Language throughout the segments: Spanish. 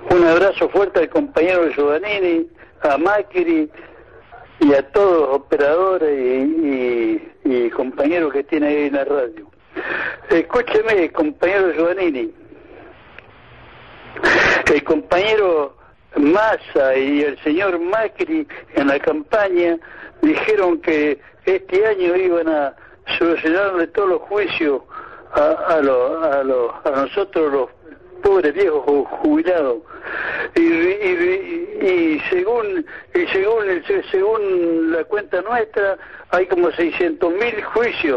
Un abrazo fuerte al compañero Giovannini, a Macri y a todos los operadores y compañeros que tiene ahí en la radio. Escúcheme, compañero Giovannini. El compañero Massa y el señor Macri en la campaña dijeron que este año iban a solucionarle todos los juicios a nosotros los pobres viejos jubilados y según la cuenta nuestra hay como 600.000 juicios.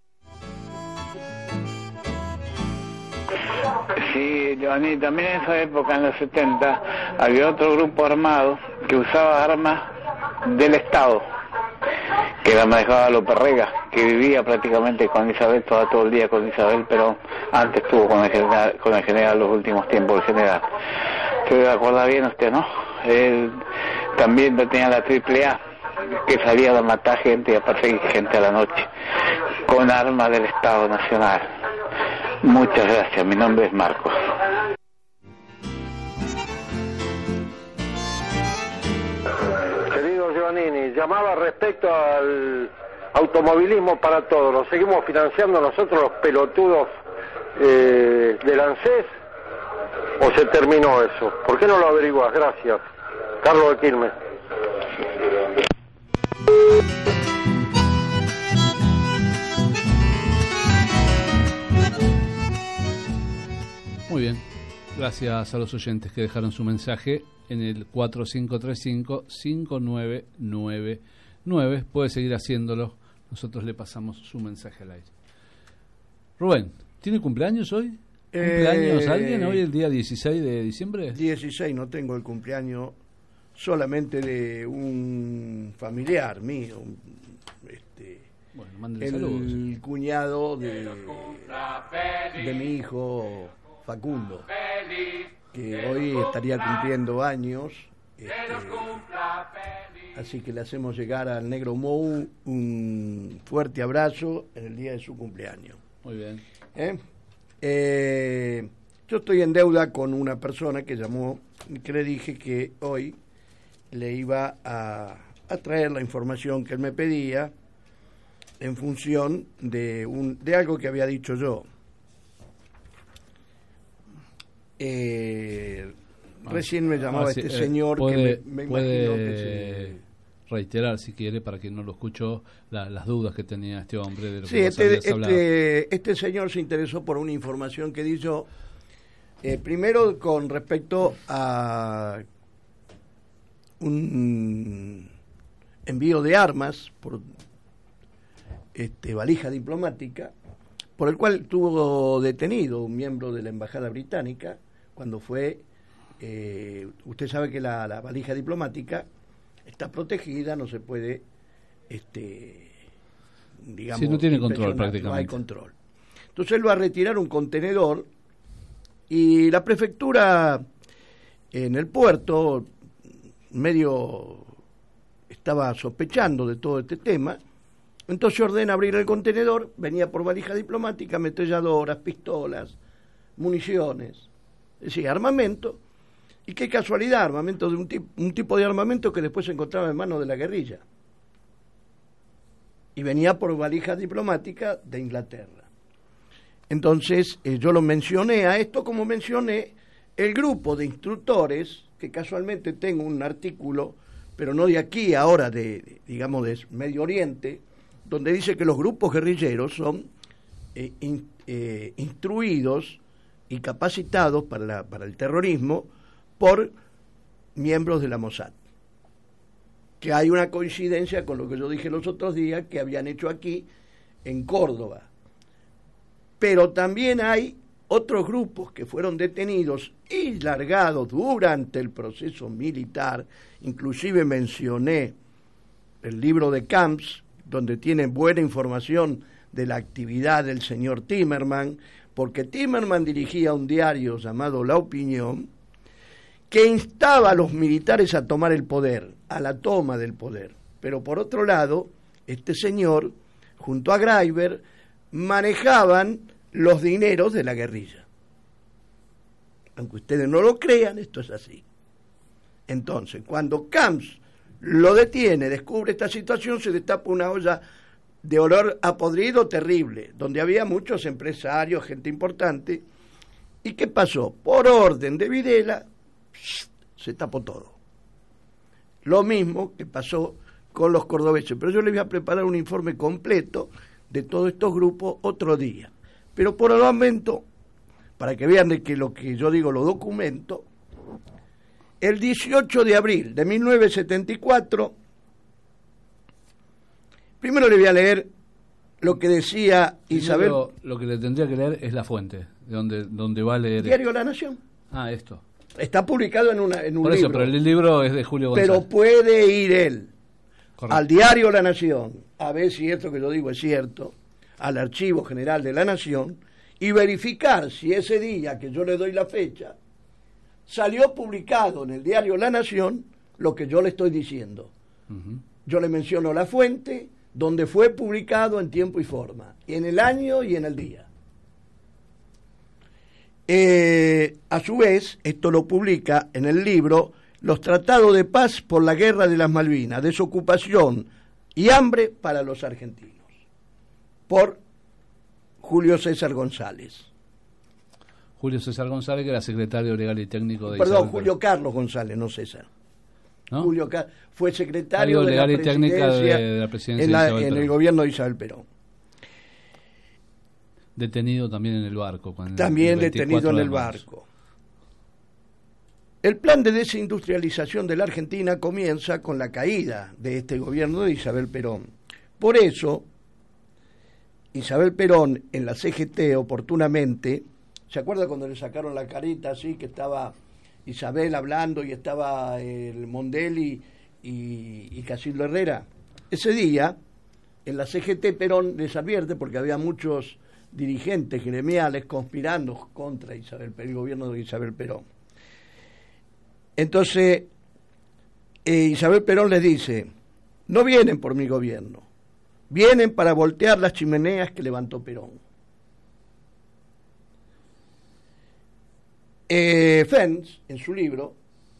Sí, Giovanni, también en esa época, en los 70, había otro grupo armado que usaba armas del Estado, que la manejaba López Rega, que vivía prácticamente con Isabel, todo el día con Isabel, pero antes estuvo con el general los últimos tiempos, el general. ¿Se acuerda bien usted, no? Él también tenía la AAA, que salía a matar gente y a perseguir gente a la noche, con armas del Estado Nacional. Muchas gracias, mi nombre es Marcos. Querido Giovannini, llamaba respecto al automovilismo para todos. ¿Lo seguimos financiando nosotros los pelotudos del ANSES? ¿O se terminó eso? ¿Por qué no lo averiguas? Gracias. Carlos de Quilmes. Muy bien, gracias a los oyentes que dejaron su mensaje en el 4535-5999. Puede seguir haciéndolo, nosotros le pasamos su mensaje al aire. Rubén, ¿tiene cumpleaños hoy? ¿Cumpleaños alguien hoy, el día 16 de diciembre? 16, no tengo el cumpleaños, solamente de un familiar mío, bueno, mándale el saludos. cuñado de mi hijo Facundo, que hoy estaría cumpliendo años, así que le hacemos llegar al negro Mou un fuerte abrazo en el día de su cumpleaños. Muy bien. Yo estoy en deuda con una persona que llamó, que le dije que hoy le iba a traer la información que él me pedía en función de algo que había dicho yo. Recién me llamaba este señor que me imagino que se... reiterar, si quiere, para quien no lo escuchó, las dudas que tenía este hombre de lo sí, que este señor se interesó por una información que di yo, primero con respecto a un envío de armas por valija diplomática, por el cual tuvo detenido un miembro de la embajada británica cuando fue, usted sabe que la valija diplomática está protegida, no se puede, digamos... Sí, no tiene control prácticamente. No hay control. Entonces él va a retirar un contenedor y la prefectura en el puerto medio estaba sospechando de todo este tema, entonces ordena abrir el contenedor, venía por valija diplomática, ametralladoras, pistolas, municiones, es decir, armamento. Y qué casualidad, armamento de un tipo de armamento que después se encontraba en manos de la guerrilla. Y venía por valija diplomática de Inglaterra. Entonces, yo lo mencioné a esto como mencioné el grupo de instructores, que casualmente tengo un artículo, pero no de aquí, ahora digamos de Medio Oriente, donde dice que los grupos guerrilleros son instruidos y capacitados para el terrorismo por miembros de la Mossad. Que hay una coincidencia con lo que yo dije los otros días que habían hecho aquí en Córdoba. Pero también hay otros grupos que fueron detenidos y largados durante el proceso militar. Inclusive mencioné el libro de Camps, donde tiene buena información de la actividad del señor Timerman, porque Timerman dirigía un diario llamado La Opinión, que instaba a los militares a tomar el poder, a la toma del poder. Pero por otro lado, este señor, junto a Greiber, manejaban los dineros de la guerrilla. Aunque ustedes no lo crean, esto es así. Entonces, cuando Camps lo detiene, descubre esta situación, se destapa una olla de olor a podrido terrible, donde había muchos empresarios, gente importante. ¿Y qué pasó? Por orden de Videla, se tapó todo. Lo mismo que pasó con los cordobeses. Pero yo les voy a preparar un informe completo de todos estos grupos otro día. Pero por el momento, para que vean de que lo que yo digo lo documento, el 18 de abril de 1974, primero le voy a leer lo que decía Isabel. Lo que le tendría que leer es la fuente, de donde va a leer. Diario La Nación. Ah, esto. Está publicado en un Por eso, libro. pero el libro es de Julio González. Pero puede ir él Correcto. al diario La Nación, a ver si esto que yo digo es cierto, al Archivo General de la Nación, y verificar si ese día que yo le doy la fecha, salió publicado en el diario La Nación lo que yo le estoy diciendo. Uh-huh. Yo le menciono la fuente, donde fue publicado en tiempo y forma, en el año y en el día. A su vez, esto lo publica en el libro Los Tratados de Paz por la Guerra de las Malvinas, Desocupación y Hambre para los Argentinos, por Julio César González. Julio César González, que era secretario legal y técnico de Perdón, Isabel Julio Carlos González, no César. ¿no? Julio fue secretario de legal la y técnica presidencia de la presidencia de Isabel en el Perón. gobierno de Isabel Perón. Detenido también en el barco. También detenido en el barco. El plan de desindustrialización de la Argentina comienza con la caída de este gobierno de Isabel Perón. Por eso, Isabel Perón en la CGT oportunamente, ¿se acuerda cuando le sacaron la carita así, que estaba Isabel hablando y estaba el Mondelli y Casildo Herrera? Ese día, en la CGT Perón les advierte, porque había muchos dirigentes gremiales conspirando contra el gobierno de Isabel Perón. Entonces, Isabel Perón les dice, no vienen por mi gobierno, vienen para voltear las chimeneas que levantó Perón. Fens, en su libro,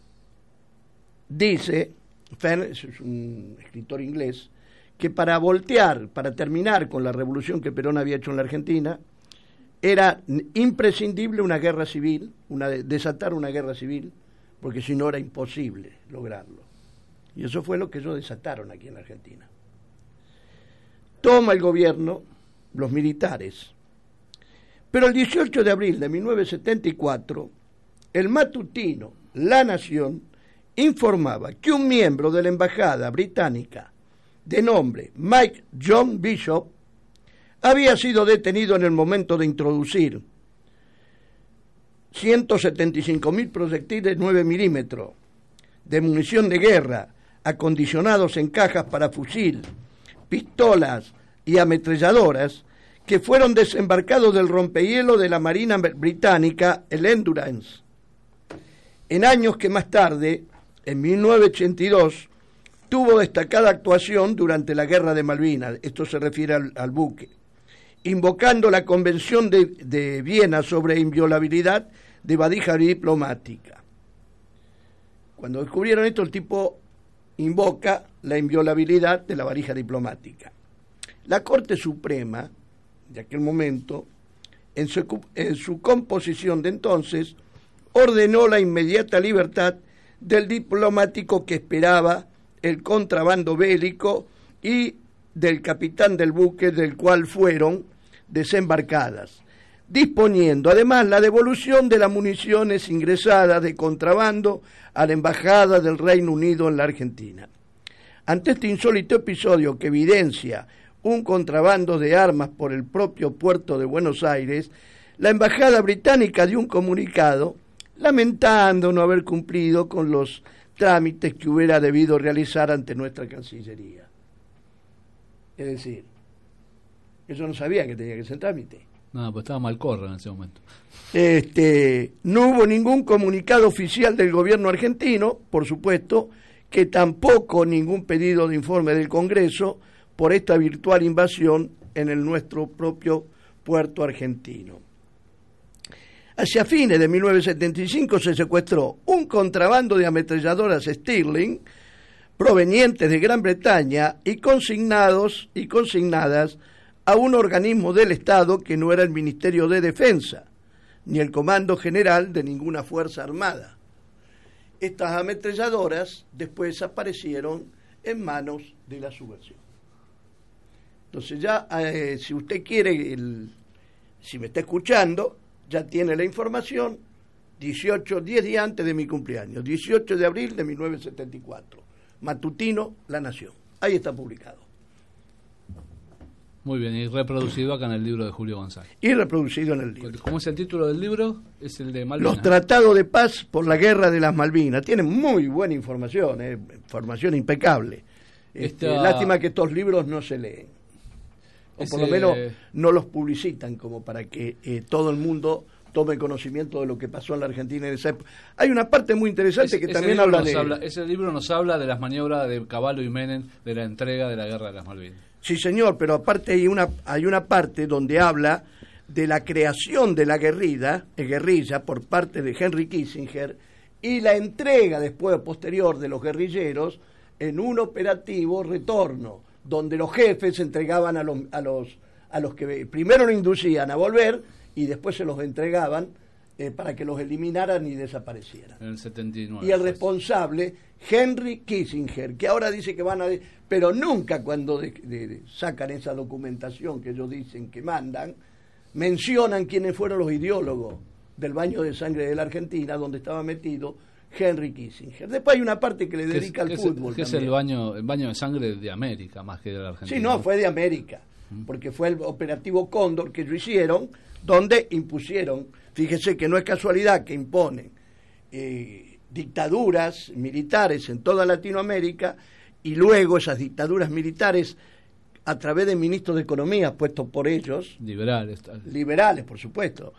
dice, Fens es un escritor inglés, que para terminar con la revolución que Perón había hecho en la Argentina, era imprescindible una guerra civil, desatar una guerra civil, porque si no era imposible lograrlo. Y eso fue lo que ellos desataron aquí en la Argentina. Toma el gobierno los militares. Pero el 18 de abril de 1974, el matutino La Nación informaba que un miembro de la embajada británica de nombre Mike John Bishop había sido detenido en el momento de introducir 175.000 proyectiles 9 milímetros de munición de guerra acondicionados en cajas para fusil, pistolas y ametralladoras que fueron desembarcados del rompehielo de la Marina Británica, el Endurance, en años que más tarde, en 1982, tuvo destacada actuación durante la Guerra de Malvinas, esto se refiere al buque, invocando la Convención de Viena sobre inviolabilidad de valija diplomática. Cuando descubrieron esto, el tipo invoca la inviolabilidad de la valija diplomática. La Corte Suprema, de aquel momento, en su composición de entonces, ordenó la inmediata libertad del diplomático que esperaba el contrabando bélico y del capitán del buque del cual fueron desembarcadas, disponiendo además la devolución de las municiones ingresadas de contrabando a la Embajada del Reino Unido en la Argentina. Ante este insólito episodio que evidencia un contrabando de armas por el propio puerto de Buenos Aires, la Embajada Británica dio un comunicado lamentando no haber cumplido con los trámites que hubiera debido realizar ante nuestra Cancillería. Es decir, ellos no sabían que tenía que ser trámite. No, pues estaba Malcorra en ese momento. No hubo ningún comunicado oficial del gobierno argentino, por supuesto, que tampoco ningún pedido de informe del Congreso por esta virtual invasión en nuestro propio puerto argentino. Hacia fines de 1975 se secuestró un contrabando de ametralladoras Stirling provenientes de Gran Bretaña y consignadas a un organismo del Estado que no era el Ministerio de Defensa, ni el Comando General de ninguna Fuerza Armada. Estas ametralladoras después aparecieron en manos de la subversión. Entonces ya, si usted quiere, si me está escuchando, ya tiene la información, 10 días antes de mi cumpleaños, 18 de abril de 1974, matutino La Nación. Ahí está publicado. Muy bien, y reproducido acá en el libro de Julio González. Y reproducido en el libro. ¿Cómo es el título del libro? Es el de Malvinas. Los tratados de paz por la guerra de las Malvinas. Tiene muy buena información, información impecable. Lástima que estos libros no se leen. O por lo menos no los publicitan como para que todo el mundo tome conocimiento de lo que pasó en la Argentina en esa época. Hay una parte muy interesante que también habla de... Ese libro nos habla de las maniobras de Cavallo y Menem de la entrega de la guerra de las Malvinas. Sí, señor, pero aparte hay una parte donde habla de la creación de la guerrilla por parte de Henry Kissinger y la entrega después posterior de los guerrilleros en un operativo retorno, donde los jefes entregaban a los que primero lo inducían a volver y después se los entregaban para que los eliminaran y desaparecieran. En el 79. Y el responsable, Henry Kissinger, que ahora dice que van a... pero nunca cuando sacan esa documentación que ellos dicen que mandan, mencionan quiénes fueron los ideólogos del baño de sangre de la Argentina, donde estaba metido Henry Kissinger. Después hay una parte que le dedica al fútbol. Que es el baño de sangre de América, más que de la Argentina. Sí, no, fue de América, porque fue el operativo Cóndor que ellos hicieron, donde impusieron, fíjese que no es casualidad que imponen dictaduras militares en toda Latinoamérica, y luego esas dictaduras militares, a través de ministros de Economía puestos por ellos, liberales por supuesto,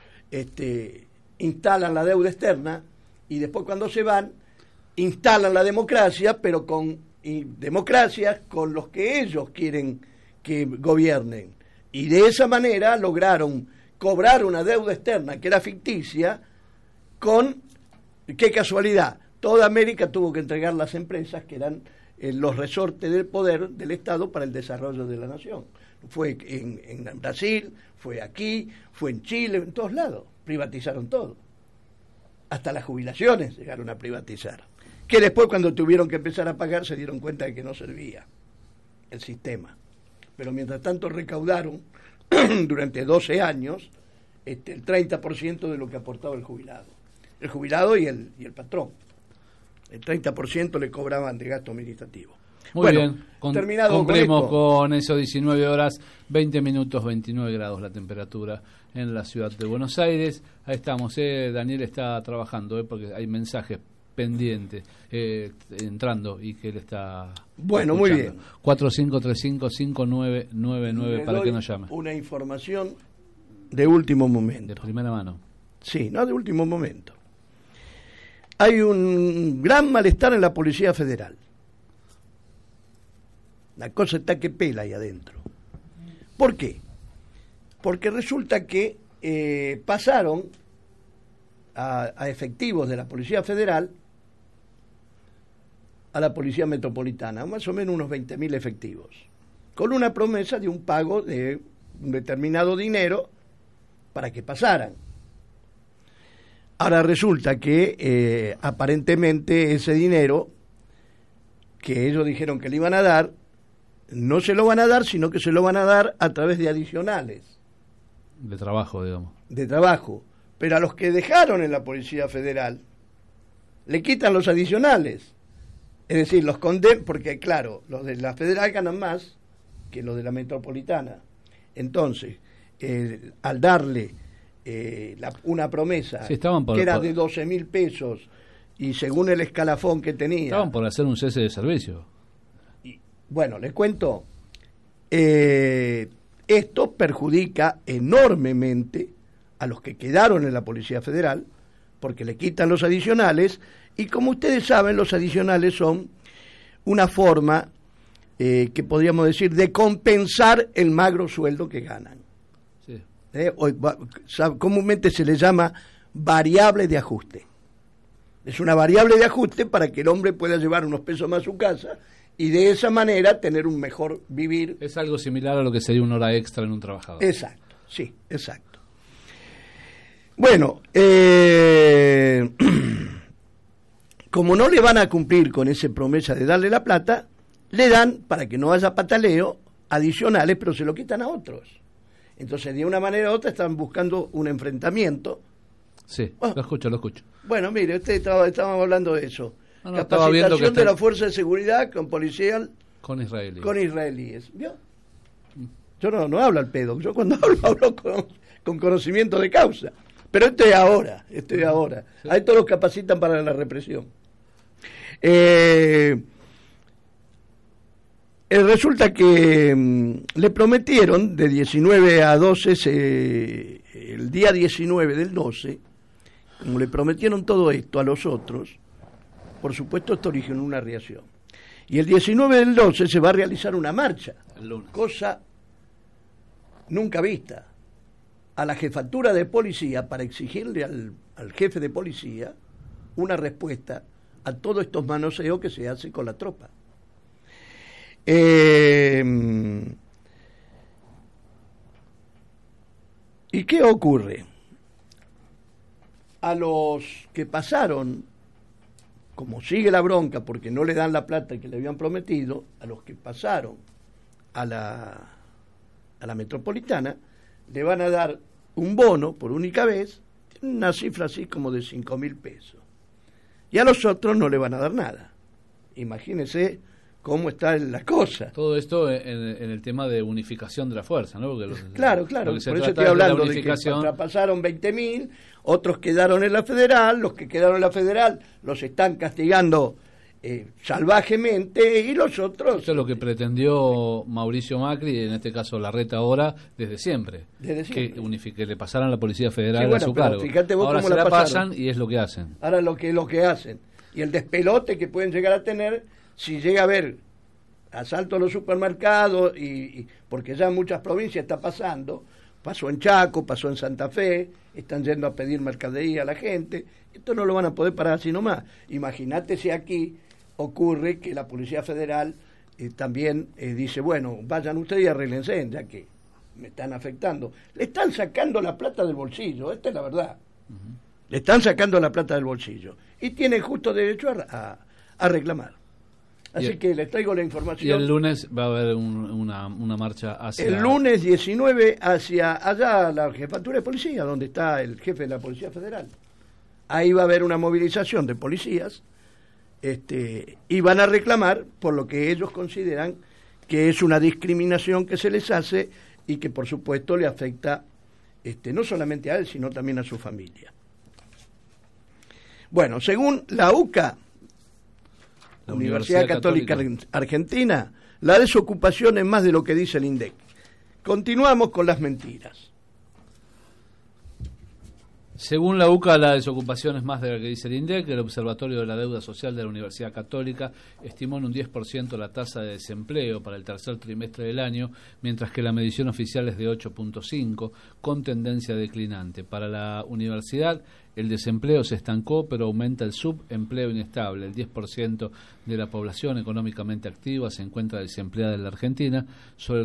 instalan la deuda externa, y después cuando se van, instalan la democracia, pero democracias con los que ellos quieren que gobiernen. Y de esa manera lograron cobrar una deuda externa que era ficticia, con, qué casualidad, toda América tuvo que entregar las empresas que eran los resortes del poder del Estado para el desarrollo de la nación. Fue en Brasil, fue aquí, fue en Chile, en todos lados, privatizaron todo. Hasta las jubilaciones llegaron a privatizar, que después cuando tuvieron que empezar a pagar se dieron cuenta de que no servía el sistema. Pero mientras tanto recaudaron durante 12 años el 30% de lo que aportaba el jubilado y el patrón. El 30% le cobraban de gasto administrativo. Muy bien, cumplimos con eso, 19 horas, 20 minutos, 29 grados la temperatura en la ciudad de Buenos Aires. Ahí estamos, Daniel está trabajando, porque hay mensajes pendientes entrando y que él está escuchando. Muy bien. 4535-5999 para que nos llame. Una información de último momento. De primera mano. Sí, no de último momento. Hay un gran malestar en la Policía Federal. La cosa está que pela ahí adentro. ¿Por qué? Porque resulta que pasaron a efectivos de la Policía Federal a la Policía Metropolitana, más o menos unos 20.000 efectivos, con una promesa de un pago de un determinado dinero para que pasaran. Ahora resulta que aparentemente ese dinero que ellos dijeron que le iban a dar, no se lo van a dar, sino que se lo van a dar a través de adicionales. De trabajo, digamos. De trabajo. Pero a los que dejaron en la Policía Federal, le quitan los adicionales. Es decir, los condenan, porque claro, los de la Federal ganan más que los de la Metropolitana. Entonces, al darle una promesa que era de 12.000 pesos, y según el escalafón que tenía... Estaban por hacer un cese de servicio. Bueno, les cuento, esto perjudica enormemente a los que quedaron en la Policía Federal, porque le quitan los adicionales, y como ustedes saben, los adicionales son una forma, que podríamos decir, de compensar el magro sueldo que ganan. Sí. Comúnmente se le llama variable de ajuste. Es una variable de ajuste para que el hombre pueda llevar unos pesos más a su casa y de esa manera tener un mejor vivir. Es algo similar a lo que sería una hora extra en un trabajador. Exacto, sí, exacto. Bueno, como no le van a cumplir con esa promesa de darle la plata, le dan, para que no haya pataleo, adicionales, pero se lo quitan a otros. Entonces, de una manera u otra, están buscando un enfrentamiento. Sí, lo escucho. Bueno, mire, estábamos hablando de eso. No, capacitación de la Fuerza de Seguridad con policial. Con israelíes. Con israelíes. ¿Vio? Yo no hablo al pedo. Yo cuando hablo con conocimiento de causa. Pero esto es ahora. Sí. A estos los capacitan para la represión. Resulta que le prometieron de 19 a 12, el día 19 del 12, como le prometieron todo esto a los otros, por supuesto esto originó una reacción. Y el 19 del 12 se va a realizar una marcha, cosa nunca vista, a la jefatura de policía para exigirle al jefe de policía una respuesta a todos estos manoseos que se hace con la tropa. ¿Y qué ocurre? A los que pasaron, como sigue la bronca porque no le dan la plata que le habían prometido, a los que pasaron a la metropolitana, le van a dar un bono por única vez, una cifra así como de 5.000 pesos. Y a los otros no le van a dar nada. Imagínense cómo está la cosa. Todo esto en el tema de unificación de la fuerza, ¿no? Claro, por eso estoy hablando de que pasaron 20.000, otros quedaron en la federal, los que quedaron en la federal los están castigando salvajemente y los otros... Eso es lo que pretendió Mauricio Macri, en este caso Larreta ahora, desde siempre. Que le pasaran la Policía Federal a su cargo. Fíjate vos ahora cómo se la pasan y es lo que hacen. Ahora lo que hacen. Y el despelote que pueden llegar a tener si llega a haber asalto a los supermercados, y porque ya en muchas provincias está pasando, pasó en Chaco, pasó en Santa Fe, están yendo a pedir mercadería a la gente, esto no lo van a poder parar así nomás. Imagínate si aquí ocurre que la Policía Federal también dice, bueno, vayan ustedes y arréglense, ya que me están afectando. Le están sacando la plata del bolsillo, esta es la verdad. Le están sacando la plata del bolsillo. Y tienen justo derecho a reclamar. Así que les traigo la información. Y el lunes va a haber una marcha hacia... El lunes 19 hacia allá la jefatura de policía, donde está el jefe de la Policía Federal. Ahí va a haber una movilización de policías y van a reclamar por lo que ellos consideran que es una discriminación que se les hace y que por supuesto le afecta no solamente a él, sino también a su familia. Bueno, según la UCA, la Universidad Católica Argentina, la desocupación es más de lo que dice el INDEC. Continuamos con las mentiras. Según la UCA, la desocupación es más de lo que dice el INDEC. El Observatorio de la Deuda Social de la Universidad Católica estimó en un 10% la tasa de desempleo para el tercer trimestre del año, mientras que la medición oficial es de 8.5, con tendencia declinante. Para la universidad, el desempleo se estancó, pero aumenta el subempleo inestable. El 10% de la población económicamente activa se encuentra desempleada en la Argentina, solo el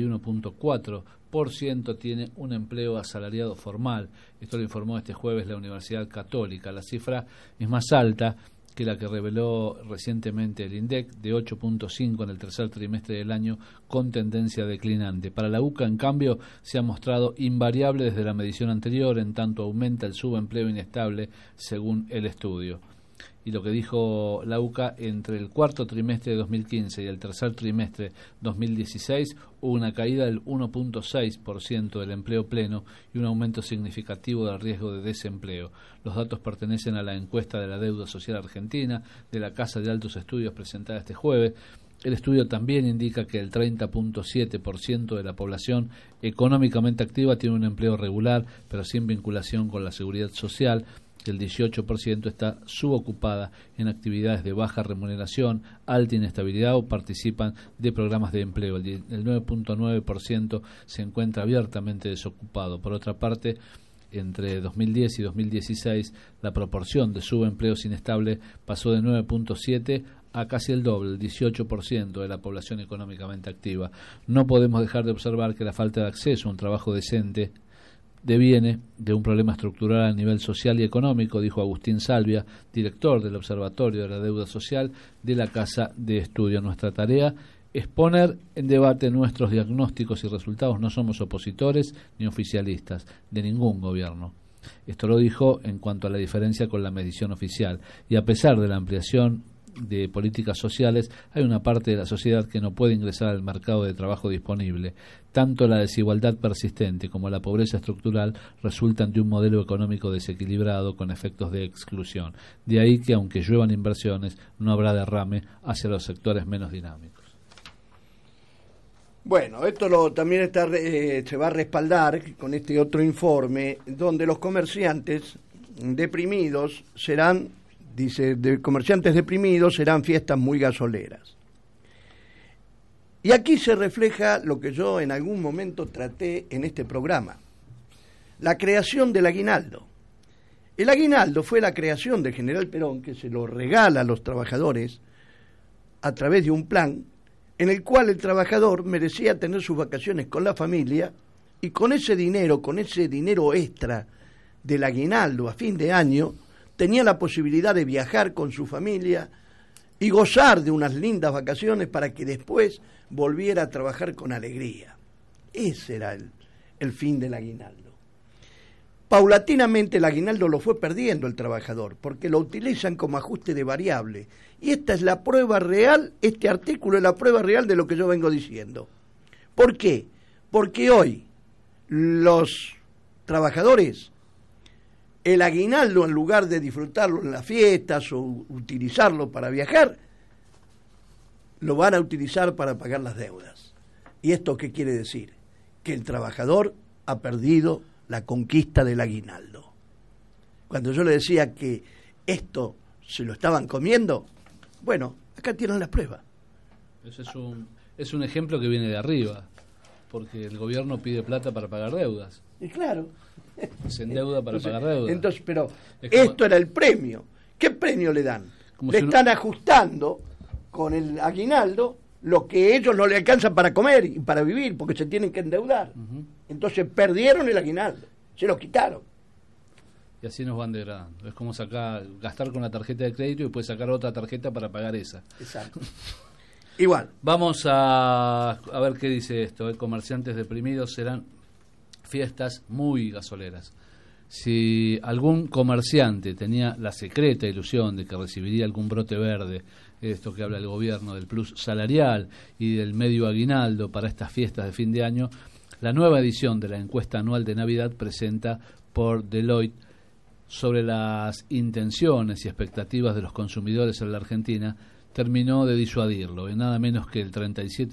41.4% tiene un empleo asalariado formal. Esto lo informó este jueves la Universidad Católica. La cifra es más alta que la que reveló recientemente el INDEC, de 8.5 en el tercer trimestre del año, con tendencia declinante. Para la UCA, en cambio, se ha mostrado invariable desde la medición anterior, en tanto aumenta el subempleo inestable, según el estudio. Y lo que dijo la UCA, entre el cuarto trimestre de 2015 y el tercer trimestre 2016 hubo una caída del 1.6% del empleo pleno y un aumento significativo del riesgo de desempleo. Los datos pertenecen a la encuesta de la deuda social argentina de la Casa de Altos Estudios presentada este jueves. El estudio también indica que el 30.7% de la población económicamente activa tiene un empleo regular, pero sin vinculación con la seguridad social. El 18% está subocupada en actividades de baja remuneración, alta inestabilidad o participan de programas de empleo. El 9.9% se encuentra abiertamente desocupado. Por otra parte, entre 2010 y 2016 la proporción de subempleos inestable pasó de 9.7 a casi el doble, el 18% de la población económicamente activa. No podemos dejar de observar que la falta de acceso a un trabajo decente deviene de un problema estructural a nivel social y económico, dijo Agustín Salvia, director del Observatorio de la Deuda Social de la Casa de Estudio. Nuestra tarea es poner en debate nuestros diagnósticos y resultados. No somos opositores ni oficialistas de ningún gobierno. Esto lo dijo en cuanto a la diferencia con la medición oficial. Y a pesar de la ampliación de políticas sociales, hay una parte de la sociedad que no puede ingresar al mercado de trabajo disponible. Tanto la desigualdad persistente como la pobreza estructural resultan de un modelo económico desequilibrado con efectos de exclusión. De ahí que, aunque lluevan inversiones, no habrá derrame hacia los sectores menos dinámicos. Bueno, esto también se va a respaldar con este otro informe, donde los comerciantes deprimidos serán, dice, de comerciantes deprimidos serán fiestas muy gasoleras. Y aquí se refleja lo que yo en algún momento traté en este programa, la creación del aguinaldo. El aguinaldo fue la creación del general Perón, que se lo regala a los trabajadores a través de un plan en el cual el trabajador merecía tener sus vacaciones con la familia, y con ese dinero extra del aguinaldo a fin de año, tenía la posibilidad de viajar con su familia y gozar de unas lindas vacaciones para que después volviera a trabajar con alegría. Ese era el fin del aguinaldo. Paulatinamente el aguinaldo lo fue perdiendo el trabajador, porque lo utilizan como ajuste de variable. Y esta es la prueba real, este artículo es la prueba real de lo que yo vengo diciendo. ¿Por qué? Porque hoy los trabajadores, el aguinaldo, en lugar de disfrutarlo en las fiestas o utilizarlo para viajar, lo van a utilizar para pagar las deudas. ¿Y esto qué quiere decir? Que el trabajador ha perdido la conquista del aguinaldo. Cuando yo le decía que esto se lo estaban comiendo, bueno, acá tienen la prueba. Eso es un ejemplo que viene de arriba, porque el gobierno pide plata para pagar deudas. Y claro. Se endeuda para pagar deudas. Entonces, pero esto era el premio. ¿Qué premio le dan? Le están ajustando con el aguinaldo lo que ellos no le alcanzan para comer y para vivir, porque se tienen que endeudar. Entonces perdieron el aguinaldo, se lo quitaron. Y así nos van degradando. Es como gastar con la tarjeta de crédito y después sacar otra tarjeta para pagar esa. Exacto. Igual. Vamos a ver qué dice esto. Comerciantes deprimidos serán fiestas muy gasoleras. Si algún comerciante tenía la secreta ilusión de que recibiría algún brote verde, esto que habla el gobierno del plus salarial y del medio aguinaldo para estas fiestas de fin de año, la nueva edición de la encuesta anual de Navidad presenta por Deloitte sobre las intenciones y expectativas de los consumidores en la Argentina terminó de disuadirlo. En nada menos que el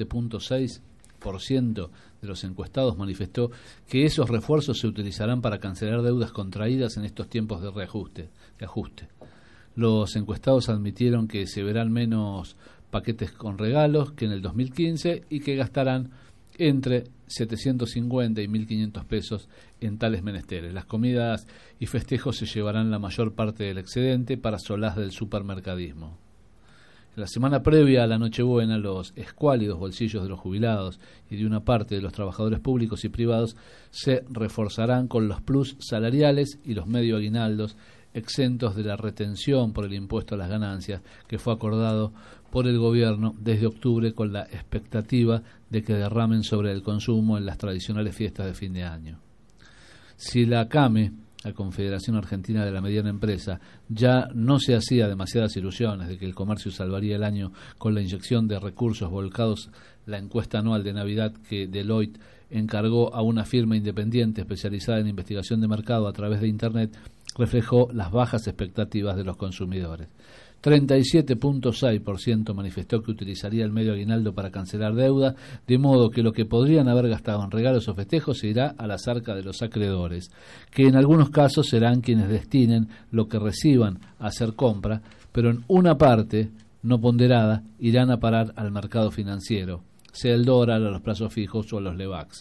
37.6% de los encuestados manifestó que esos refuerzos se utilizarán para cancelar deudas contraídas en estos tiempos de ajuste. Los encuestados admitieron que se verán menos paquetes con regalos que en el 2015 y que gastarán entre 750 y 1.500 pesos en tales menesteres. Las comidas y festejos se llevarán la mayor parte del excedente para solaz del supermercadismo. En la semana previa a la Nochebuena, los escuálidos bolsillos de los jubilados y de una parte de los trabajadores públicos y privados se reforzarán con los plus salariales y los medio aguinaldos exentos de la retención por el impuesto a las ganancias que fue acordado por el gobierno desde octubre, con la expectativa de que derramen sobre el consumo en las tradicionales fiestas de fin de año. Si la CAME, la Confederación Argentina de la Mediana Empresa, ya no se hacía demasiadas ilusiones de que el comercio salvaría el año con la inyección de recursos volcados, la encuesta anual de Navidad que Deloitte encargó a una firma independiente especializada en investigación de mercado a través de Internet, reflejó las bajas expectativas de los consumidores. 37.6% manifestó que utilizaría el medio aguinaldo para cancelar deuda, de modo que lo que podrían haber gastado en regalos o festejos se irá a las arcas de los acreedores, que en algunos casos serán quienes destinen lo que reciban a hacer compra, pero en una parte no ponderada irán a parar al mercado financiero, sea el dólar, a los plazos fijos o a los LEVAX,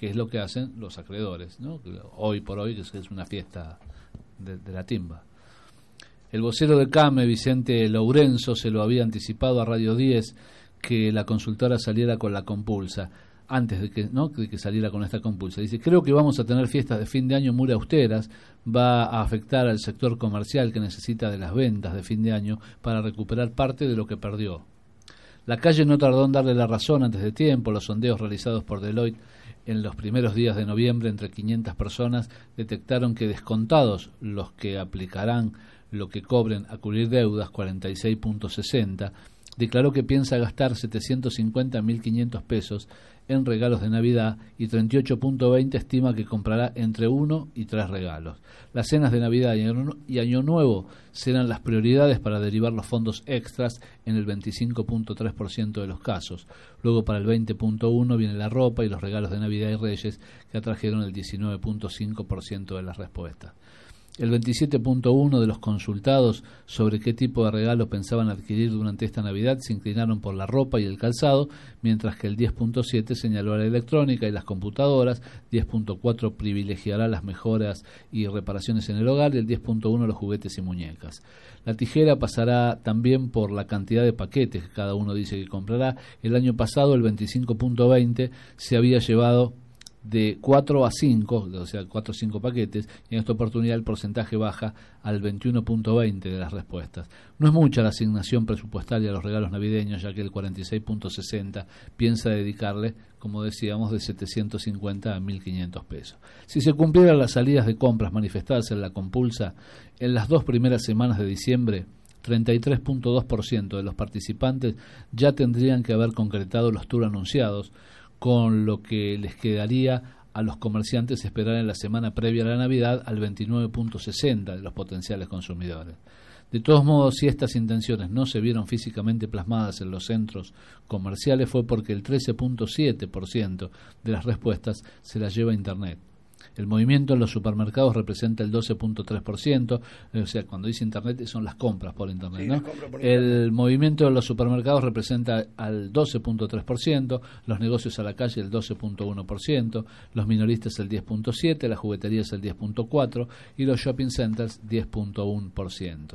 que es lo que hacen los acreedores, ¿no? Hoy por hoy, que es una fiesta de la timba. El vocero de CAME, Vicente Lourenço, se lo había anticipado a Radio 10 que la consultora saliera con la compulsa, antes de que saliera con esta compulsa. Dice, creo que vamos a tener fiestas de fin de año muy austeras, va a afectar al sector comercial que necesita de las ventas de fin de año para recuperar parte de lo que perdió. La calle no tardó en darle la razón antes de tiempo. Los sondeos realizados por Deloitte en los primeros días de noviembre entre 500 personas detectaron que descontados los que aplicarán lo que cobren a cubrir deudas, 46.60, declaró que piensa gastar 750 a 1.500 pesos en regalos de Navidad y 38.20 estima que comprará entre 1 y 3 regalos. Las cenas de Navidad y Año Nuevo serán las prioridades para derivar los fondos extras en el 25.3% de los casos. Luego para el 20.1% viene la ropa y los regalos de Navidad y Reyes, que atrajeron el 19.5% de las respuestas. El 27.1% de los consultados sobre qué tipo de regalo pensaban adquirir durante esta Navidad se inclinaron por la ropa y el calzado, mientras que el 10.7% señaló a la electrónica y las computadoras, 10.4% privilegiará las mejoras y reparaciones en el hogar y el 10.1% los juguetes y muñecas. La tijera pasará también por la cantidad de paquetes que cada uno dice que comprará. El año pasado el 25.20% se había llevado de 4 a 5, o sea, 4 o 5 paquetes, y en esta oportunidad el porcentaje baja al 21.20% de las respuestas. No es mucha la asignación presupuestaria a los regalos navideños, ya que el 46.60% piensa dedicarle, como decíamos, de 750 a 1.500 pesos. Si se cumplieran las salidas de compras manifestadas en la compulsa, en las 2 primeras semanas de diciembre, 33.2% de los participantes ya tendrían que haber concretado los tours anunciados, con lo que les quedaría a los comerciantes esperar en la semana previa a la Navidad al 29.60% de los potenciales consumidores. De todos modos, si estas intenciones no se vieron físicamente plasmadas en los centros comerciales, fue porque el 13.7% de las respuestas se las lleva a Internet. El movimiento en los supermercados representa el 12.3%, o sea, cuando dice Internet son las compras por Internet, sí, ¿no? El movimiento en los supermercados representa al 12.3%, los negocios a la calle el 12.1%, los minoristas el 10.7%, las jugueterías el 10.4% y los shopping centers 10.1%.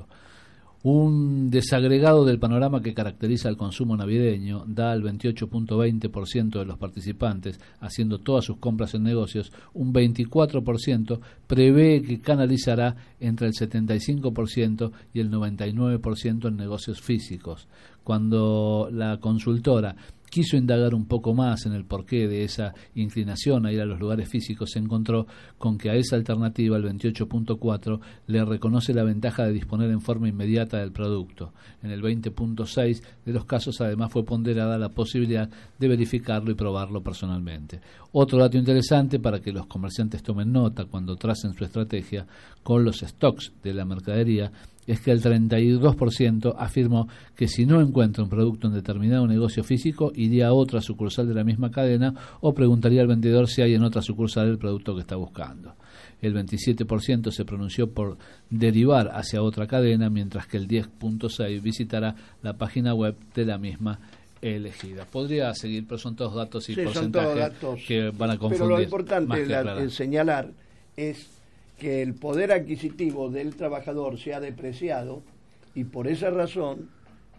Un desagregado del panorama que caracteriza el consumo navideño da al 28.20% de los participantes haciendo todas sus compras en negocios, un 24% prevé que canalizará entre el 75% y el 99% en negocios físicos. Cuando la consultora quiso indagar un poco más en el porqué de esa inclinación a ir a los lugares físicos, se encontró con que a esa alternativa, el 28.4%, le reconoce la ventaja de disponer en forma inmediata del producto. En el 20.6% de los casos, además, fue ponderada la posibilidad de verificarlo y probarlo personalmente. Otro dato interesante para que los comerciantes tomen nota cuando tracen su estrategia con los stocks de la mercadería es que el 32% afirmó que si no encuentra un producto en determinado negocio físico, iría a otra sucursal de la misma cadena o preguntaría al vendedor si hay en otra sucursal el producto que está buscando. El 27% se pronunció por derivar hacia otra cadena, mientras que el 10.6% visitará la página web de la misma elegida. Podría seguir, pero son todos datos y porcentajes que van a confundir. Pero lo importante señalar es que el poder adquisitivo del trabajador se ha depreciado y por esa razón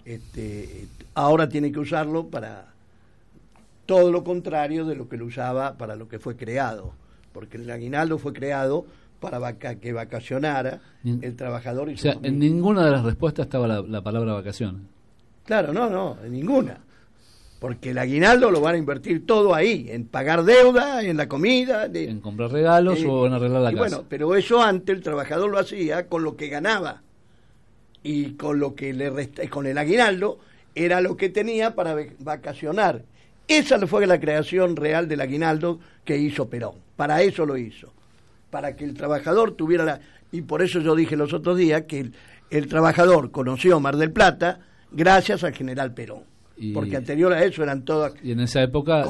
ahora tiene que usarlo para todo lo contrario de lo que lo usaba para lo que fue creado, porque el aguinaldo fue creado para que vacacionara el trabajador y su familia. En ninguna de las respuestas estaba la palabra vacación. Claro, no, en ninguna. Porque el aguinaldo lo van a invertir todo ahí, en pagar deuda, en la comida, en comprar regalos o en arreglar la casa. Bueno, pero eso antes el trabajador lo hacía con lo que ganaba y con lo que le con el aguinaldo era lo que tenía para vacacionar. Esa fue la creación real del aguinaldo que hizo Perón. Para eso lo hizo, para que el trabajador tuviera y por eso yo dije los otros días que el trabajador conoció Mar del Plata gracias al general Perón. Porque anterior a eso eran todas. Y en esa época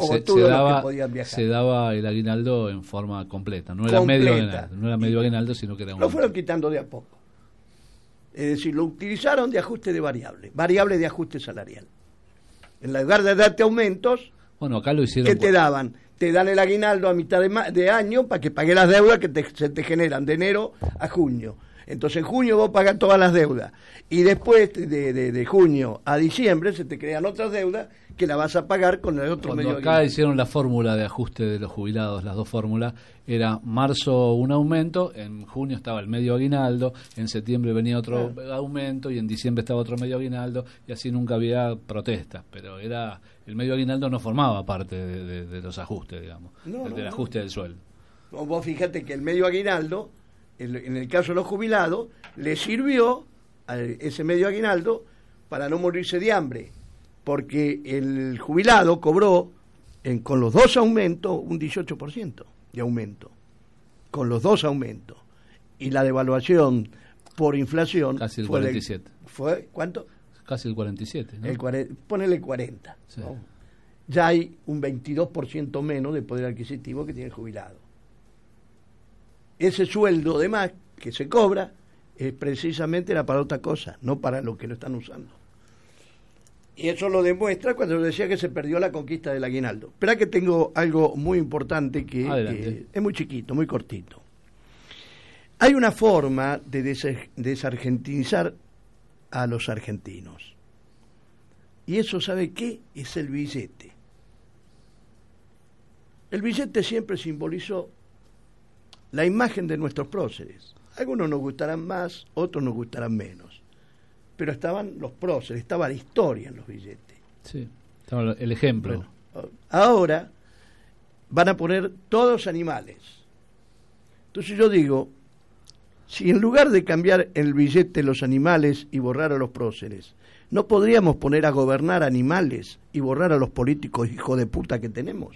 se daba el aguinaldo en forma completa, no era medio aguinaldo, sino que era un. Lo fueron quitando de a poco. Es decir, lo utilizaron de ajuste de variable de ajuste salarial. En lugar de darte aumentos, bueno, acá lo hicieron. ¿Qué te daban? te dan el aguinaldo a mitad de año para que pagues las deudas que se te generan de enero a junio. Entonces en junio vos pagás todas las deudas y después de junio a diciembre se te crean otras deudas que la vas a pagar con el otro medio. Cuando acá hicieron la fórmula de ajuste de los jubilados, las dos fórmulas, era marzo un aumento, en junio estaba el medio aguinaldo, en septiembre venía otro aumento y en diciembre estaba otro medio aguinaldo, y así nunca había protestas, pero era el medio aguinaldo no formaba parte de los ajustes, digamos, del ajuste del sueldo. Vos fíjate que el medio aguinaldo, en el caso de los jubilados, le sirvió a ese medio aguinaldo para no morirse de hambre, porque el jubilado cobró con los dos aumentos un 18% de aumento, con los dos aumentos, y la devaluación por inflación casi el 47. ¿Fue cuánto? Casi el 47, ¿no? Ponele 40. Sí. ¿No? Ya hay un 22% menos de poder adquisitivo que tiene el jubilado. Ese sueldo de más que se cobra precisamente era para otra cosa, no para lo que lo están usando. Y eso lo demuestra cuando yo decía que se perdió la conquista del aguinaldo. Espera que tengo algo muy importante que es muy chiquito, muy cortito. Hay una forma de desargentinizar a los argentinos. Y eso, ¿sabe qué? Es el billete. El billete siempre simbolizó la imagen de nuestros próceres. Algunos nos gustarán más, otros nos gustarán menos. Pero estaban los próceres, estaba la historia en los billetes. Sí, estaba el ejemplo. Bueno, ahora van a poner todos animales. Entonces yo digo, si en lugar de cambiar el billete los animales y borrar a los próceres, ¿no podríamos poner a gobernar animales y borrar a los políticos hijos de puta que tenemos?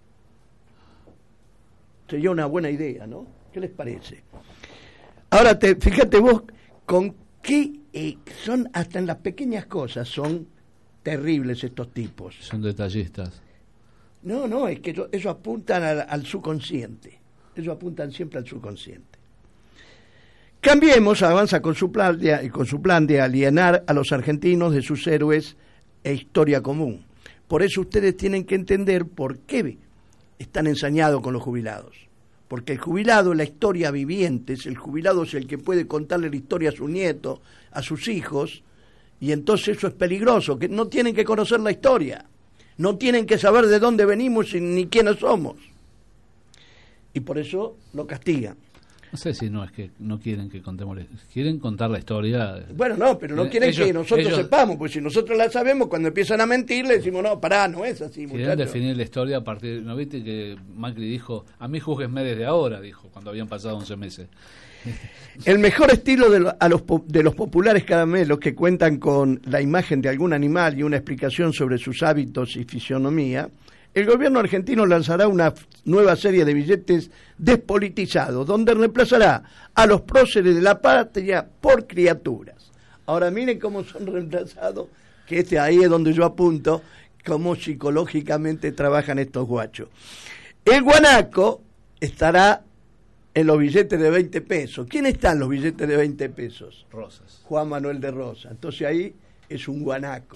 Sería una buena idea, ¿no? ¿Qué les parece? Ahora, fíjate vos con qué son, hasta en las pequeñas cosas, son terribles estos tipos. Son detallistas. No, es que ellos apuntan al subconsciente. Ellos apuntan siempre al subconsciente. Cambiemos, avanza con su plan de alienar a los argentinos de sus héroes e historia común. Por eso ustedes tienen que entender por qué están ensañados con los jubilados. Porque el jubilado es la historia viviente, el jubilado es el que puede contarle la historia a sus nietos, a sus hijos, y entonces eso es peligroso, que no tienen que conocer la historia, no tienen que saber de dónde venimos ni quiénes somos. Y por eso lo castigan. No sé si no es que no quieren que contemos, quieren contar la historia. Bueno, no, pero no quieren que nosotros sepamos, porque si nosotros la sabemos, cuando empiezan a mentir, le decimos, no, pará, no es así, muchachos. Quieren definir la historia a partir, ¿no viste que Macri dijo, a mí júzguenme desde ahora, dijo, cuando habían pasado 11 meses? El mejor estilo de los populares caramelos que cuentan con la imagen de algún animal y una explicación sobre sus hábitos y fisionomía, el gobierno argentino lanzará una nueva serie de billetes despolitizados, donde reemplazará a los próceres de la patria por criaturas. Ahora miren cómo son reemplazados, que ahí es donde yo apunto, cómo psicológicamente trabajan estos guachos. El guanaco estará en los billetes de 20 pesos. ¿Quién está en los billetes de 20 pesos? Rosas. Juan Manuel de Rosas. Entonces ahí es un guanaco.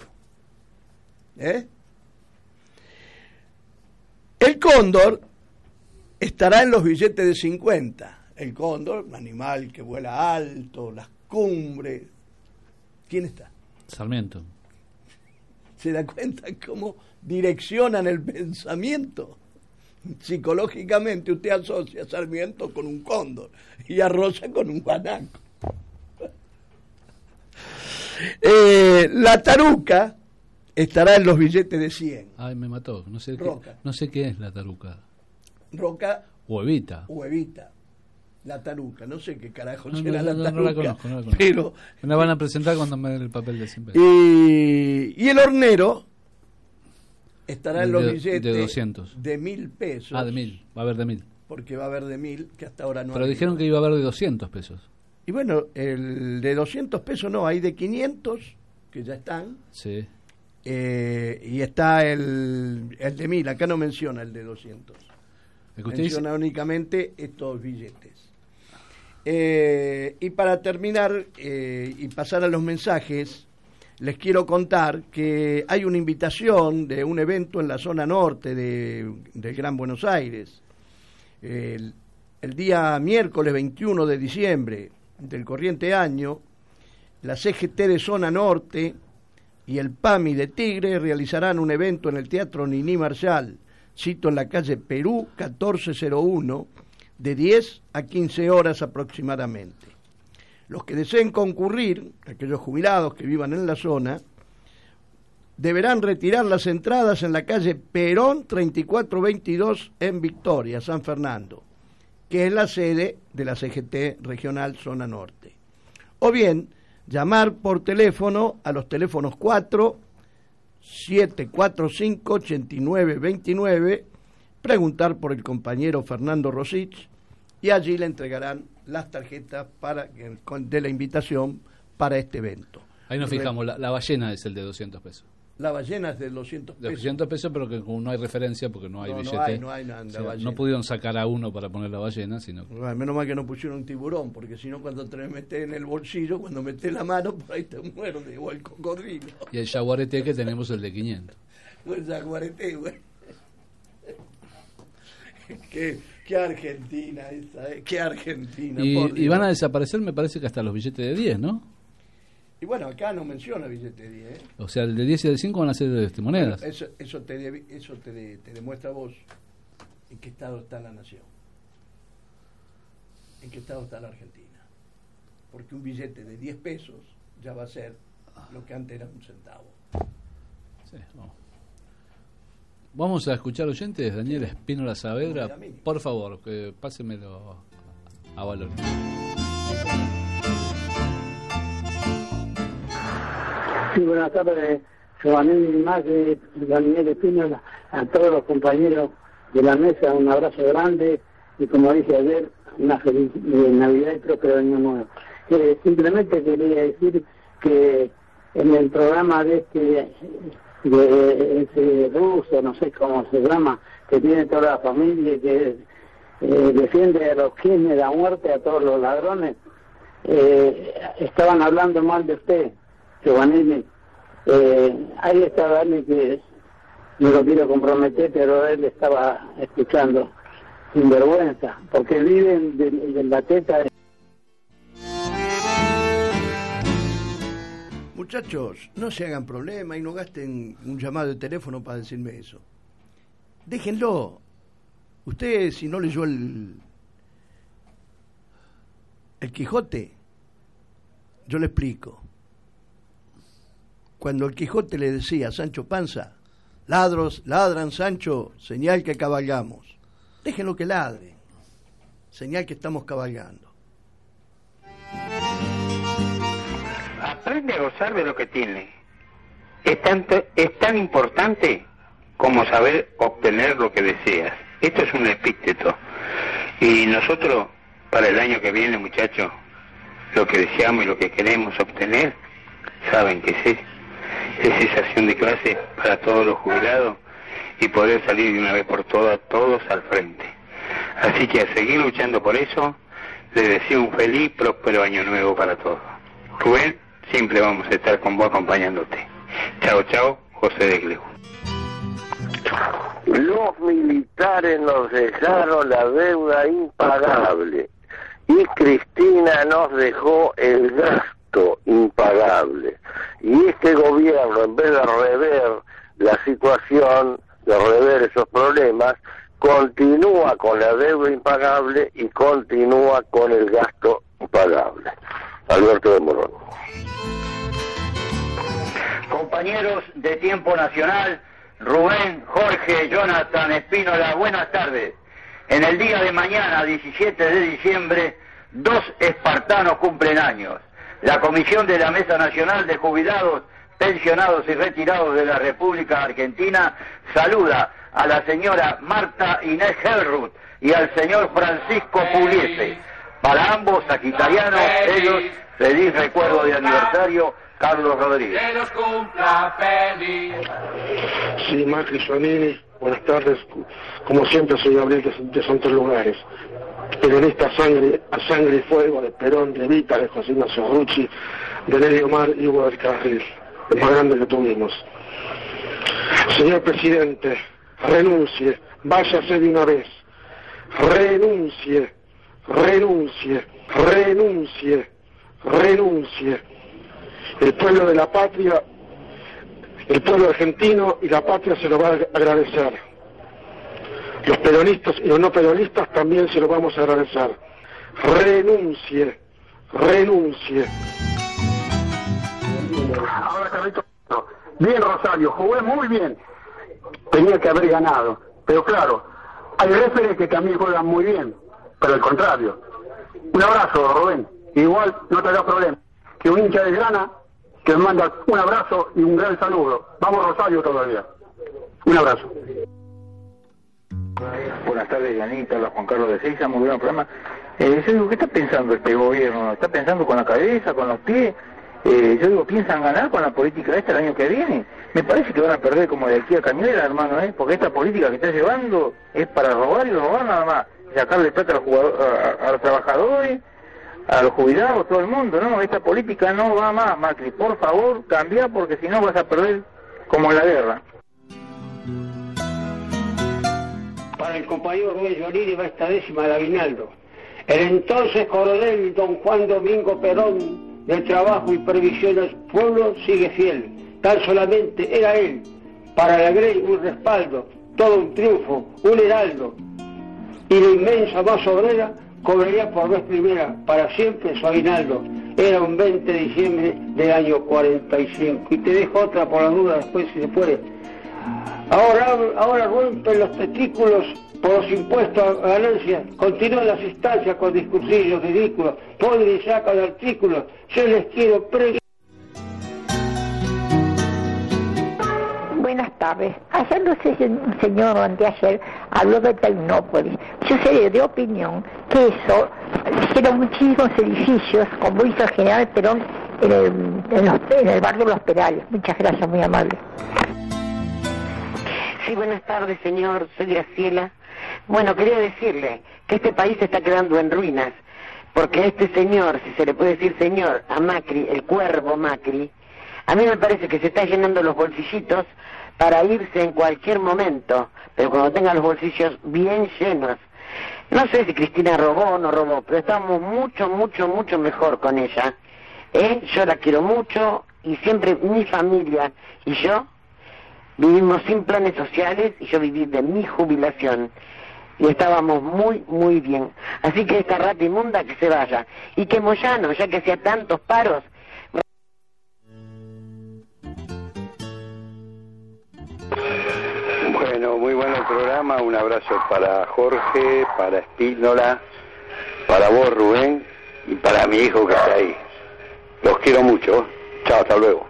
El cóndor estará en los billetes de 50. El cóndor, un animal que vuela alto, las cumbres. ¿Quién está? Sarmiento. ¿Se da cuenta cómo direccionan el pensamiento? Psicológicamente usted asocia a Sarmiento con un cóndor y a Rosa con un guanaco. La taruca estará en los billetes de 100. Ay, me mató. No sé qué es la taruca. Roca. O Evita. La taruca. No sé qué carajo será la taruca. No la conozco. Pero, me la van a presentar cuando me den el papel de 100 pesos. Y el hornero estará en los billetes de 200. De 1.000 pesos. Ah, de 1.000. Va a haber de 1.000. Porque va a haber de 1.000, que hasta ahora no. Pero dijeron que iba a haber de 200 pesos. Y bueno, el de 200 pesos no, hay de 500 que ya están. Sí. Y está el de 1.000, acá no menciona el de 200. Menciona únicamente estos billetes. Y para terminar y pasar a los mensajes, les quiero contar que hay una invitación de un evento en la zona norte del Gran Buenos Aires. El día miércoles 21 de diciembre del corriente año, la CGT de zona norte y el PAMI de Tigre realizarán un evento en el Teatro Niní Marshall, sito en la calle Perú 1401, de 10 a 15 horas aproximadamente. Los que deseen concurrir, aquellos jubilados que vivan en la zona, deberán retirar las entradas en la calle Perón 3422 en Victoria, San Fernando, que es la sede de la CGT Regional Zona Norte. O bien, llamar por teléfono a los teléfonos 745-8929, preguntar por el compañero Fernando Rosich y allí le entregarán las tarjetas de la invitación para este evento. Ahí nos fijamos, la ballena es el de 200 pesos. La ballena es de 200 pesos. De 200 pesos, pero que no hay referencia porque no hay billete. No hay nada. O sea, no pudieron sacar a uno para poner la ballena, sino... Bueno, menos mal que no pusieron un tiburón, porque si no, cuando te metes en el bolsillo, cuando metes la mano, por ahí te muerde, o el cocodrilo. Y el jaguarete que tenemos el de 500. El jaguarete, güey. Qué Argentina esa, qué Argentina. Y van a desaparecer, me parece que hasta los billetes de 10, ¿no? Y bueno, acá no menciona billete de 10. O sea, el de 10 y el de 5 van a ser monedas. Bueno, eso te demuestra a vos en qué estado está la nación. En qué estado está la Argentina. Porque un billete de 10 pesos ya va a ser lo que antes era un centavo. Sí, vamos. Vamos a escuchar oyentes, Daniel Espínola Saavedra, por favor, que pásemelo a valor. Sí, buenas tardes, Giovanni Magri, Daniel Espínola, a todos los compañeros de la mesa, un abrazo grande y como dije ayer, una feliz Navidad y próspero año nuevo. Simplemente quería decir que en el programa de ese ruso, no sé cómo se llama, que tiene toda la familia, que defiende a los Kirchner a muerte, a todos los ladrones, estaban hablando mal de usted, Giovanni. Ahí está Dani, que no lo quiero comprometer, pero él estaba escuchando sin vergüenza, porque viven de la teta. Muchachos, no se hagan problema y no gasten un llamado de teléfono para decirme eso. Déjenlo. Usted, si no leyó el Quijote, yo le explico. Cuando el Quijote le decía a Sancho Panza, ladran Sancho, señal que cabalgamos. Déjenlo que ladren, señal que estamos cabalgando. Aprende a gozar de lo que tiene. Es tan importante como saber obtener lo que deseas. Esto es un epíteto. Y nosotros, para el año que viene, muchachos, lo que deseamos y lo que queremos obtener, saben que es cesación de clase para todos los jubilados y poder salir de una vez por todas todos al frente. Así que a seguir luchando por eso, les deseo un feliz, próspero año nuevo para todos. Rubén, siempre vamos a estar con vos acompañándote. Chao, chao, José de Cleu. Los militares nos dejaron la deuda impagable y Cristina nos dejó el gasto impagable. Y este gobierno, en vez de rever la situación, de rever esos problemas, continúa con la deuda impagable y continúa con el gasto impagable. Alberto de Morón. Compañeros de Tiempo Nacional, Rubén, Jorge, Jonathan, Espínola, buenas tardes. En el día de mañana, 17 de diciembre, 2 espartanos cumplen años. La Comisión de la Mesa Nacional de Jubilados, Pensionados y Retirados de la República Argentina saluda a la señora Marta Inés Helruth y al señor Francisco Pugliese. Para ambos sagitarianos, ellos, feliz recuerdo de aniversario, Carlos Rodríguez. Que los cumpla feliz. Sí, Macri, Sonini, buenas tardes. Como siempre, soy Gabriel de Santos Lugares. Peronista a sangre y fuego, de Perón, de Evita, de José Ignacio Rucci, de Nelly Omar y Hugo del Carril. más grande que tuvimos. Señor presidente, renuncie, váyase de una vez. Renuncie, renuncie, renuncie, renuncie. El pueblo de la patria, el pueblo argentino y la patria se lo va a agradecer. Los peronistas y los no peronistas también se lo vamos a agradecer. Renuncie, renuncie. Ahora Carlito, bien Rosario, jugué muy bien. Tenía que haber ganado, pero claro, hay referees que también juegan muy bien, pero al contrario. Un abrazo, Rubén. Igual no te hagas problema. Que un hincha de Grana que me manda un abrazo y un gran saludo. Vamos Rosario todavía. Un abrazo. Buenas tardes, Yanita, hola Juan Carlos de Seiza, muy buen programa. Yo digo, ¿qué está pensando este gobierno? ¿Está pensando con la cabeza, con los pies? Yo digo, ¿piensan ganar con la política esta el año que viene? Me parece que van a perder como de aquí a Cañuela, hermano, porque esta política que está llevando es para robar y robar nada más, sacarle plata a los trabajadores, a los jubilados, todo el mundo, ¿no? Esta política no va más, Macri, por favor, cambia, porque si no vas a perder como en la guerra. Para el compañero Rubén Giolini va esta décima de aguinaldo. El entonces coronel don Juan Domingo Perón, del trabajo y previsión al pueblo, sigue fiel. Tan solamente era él, para la Grey un respaldo, todo un triunfo, un heraldo. Y la inmensa masa obrera cobraría por vez primera, para siempre su aguinaldo. Era un 20 de diciembre del año 45. Y te dejo otra por la duda después si se puede. Ahora rompen los testículos por los impuestos a ganancias, continúan las instancias con discursillos ridículos, ponen y sacan artículos. Yo les quiero preguntar. Buenas tardes. Ayer no sé si un señor anteayer habló de Tecnópolis. Yo soy de opinión que eso hicieron muchísimos edificios, como hizo el general Perón en el barrio Los Perales. Muchas gracias, muy amable. Sí, buenas tardes, señor. Soy Graciela. Bueno, quería decirle que este país se está quedando en ruinas, porque este señor, si se le puede decir señor, a Macri, el cuervo Macri, a mí me parece que se está llenando los bolsillitos para irse en cualquier momento, pero cuando tenga los bolsillos bien llenos. No sé si Cristina robó o no robó, pero estamos mucho mejor con ella. Yo la quiero mucho y siempre mi familia y yo vivimos sin planes sociales y yo viví de mi jubilación y estábamos muy bien. Así que esta rata inmunda que se vaya y que Moyano, ya que hacía tantos paros. Bueno, muy bueno el programa, un abrazo para Jorge, para Espínola, para vos Rubén y para mi hijo que está ahí. Los quiero mucho. Chao, hasta luego.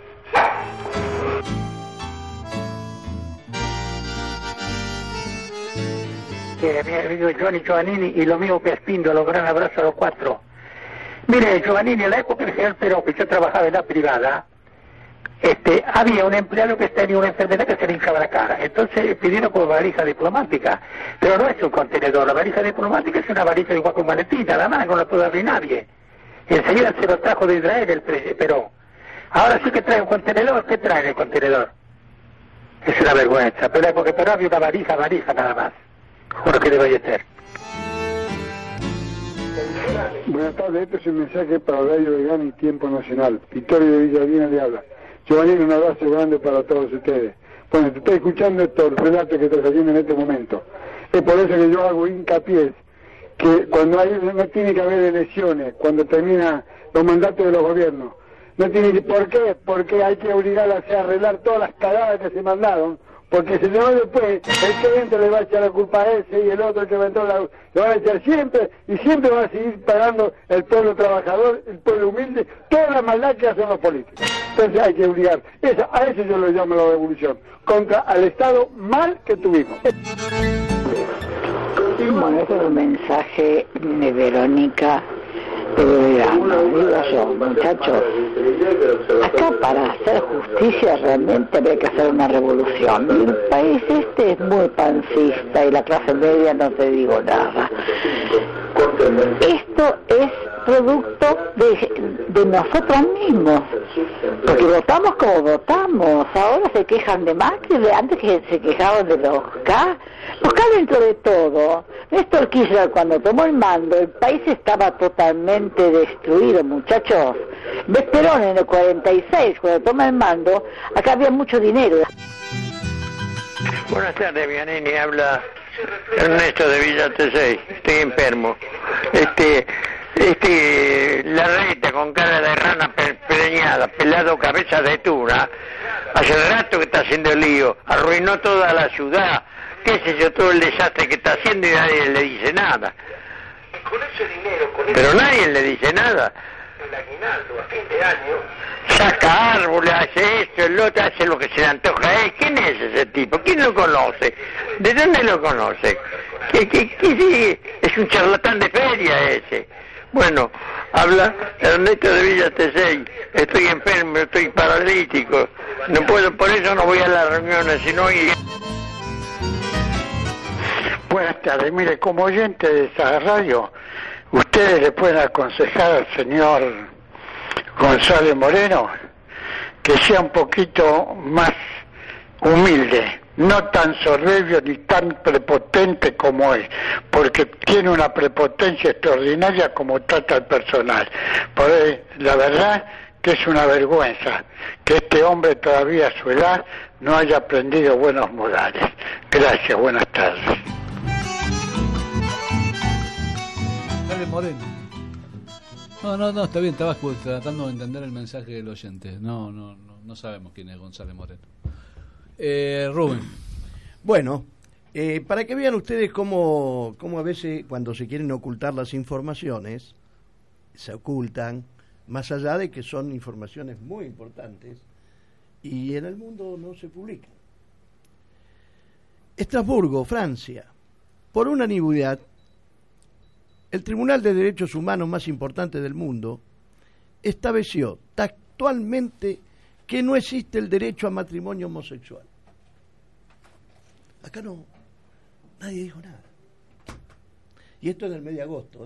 Mi amigo Giovanni Giovannini y lo mismo que Espíndola, un gran abrazo a los cuatro. Mire, Giovannini, en la época del general Perón, que yo trabajaba en la privada, había un empleado que tenía una enfermedad que se le hinchaba la cara. Entonces pidieron como valija diplomática, pero no es un contenedor, la valija diplomática es una valija igual con maletín, nada más, no la puede abrir nadie. Y enseguida se lo trajo de Israel el Perón. Ahora sí que trae un contenedor, ¿qué trae el contenedor? Es una vergüenza, pero en la época de Perón había una valija nada más. Juro que debe ser. Buenas tardes, este es un mensaje para Radio Vegano y Tiempo Nacional. Victoria de Villarina le habla. Giovanni, un abrazo grande para todos ustedes. Bueno, te estoy escuchando estos relatos que estás haciendo en este momento. Es por eso que yo hago hincapié que cuando no tiene que haber elecciones, cuando terminan los mandatos de los gobiernos, no tiene. ¿Por qué? Porque hay que obligar a arreglar todas las cagadas que se mandaron. Porque si no después, el que entra le va a echar la culpa a ese y el otro que entró le van a echar siempre, y siempre va a seguir pagando el pueblo trabajador, el pueblo humilde, toda la maldad que hacen los políticos. Entonces hay que obligar, a eso yo lo llamo la revolución, contra al Estado mal que tuvimos. Bueno, este es el mensaje de Verónica de Verano. Digo yo, muchachos, acá para hacer justicia realmente habría que hacer una revolución. Y el país es muy pancista y la clase media no te digo nada. Esto es producto de nosotros mismos, porque votamos como votamos. Ahora se quejan de Macri, de antes que se quejaban de los K dentro de todo. Néstor Kirchner, cuando tomó el mando, el país estaba totalmente destruido, muchachos. Ves Perón en el 46, cuando toma el mando, acá había mucho dinero. Buenas tardes, Vianini, habla Ernesto de Villa T6, estoy enfermo. Larreta con cara de rana preñada, pelado cabeza de tuna, hace rato que está haciendo lío, arruinó toda la ciudad, qué sé yo, todo el desastre que está haciendo y nadie le dice nada. Con ese dinero, Pero nadie le dice nada. el aguinaldo a fin de año, Saca árboles, hace esto, el otro, hace lo que se le antoja a él. ¿Quién es ese tipo? ¿Quién lo conoce? ¿De dónde lo conoce? ¿Qué es un charlatán de feria ese? Bueno, habla Ernesto de Villa T6, estoy enfermo, estoy paralítico, no puedo, por eso no voy a las reuniones, sino Buenas tardes, mire, como oyente de esta radio, ustedes le pueden aconsejar al señor González Moreno que sea un poquito más humilde, no tan soberbio ni tan prepotente como es, porque tiene una prepotencia extraordinaria como trata al personal. Por ahí, la verdad que es una vergüenza que este hombre todavía a su edad no haya aprendido buenos modales. Gracias, buenas tardes. Dale, Moreno. No, está bien, estaba tratando de entender el mensaje del oyente. No sabemos quién es González Moreno. Rubén. Bueno, para que vean ustedes cómo a veces cuando se quieren ocultar las informaciones, se ocultan, más allá de que son informaciones muy importantes y en el mundo no se publican. Estrasburgo, Francia, por unanimidad, el Tribunal de Derechos Humanos más importante del mundo estableció textualmente que no existe el derecho a matrimonio homosexual. Acá nadie dijo nada. Y esto es del mes de agosto.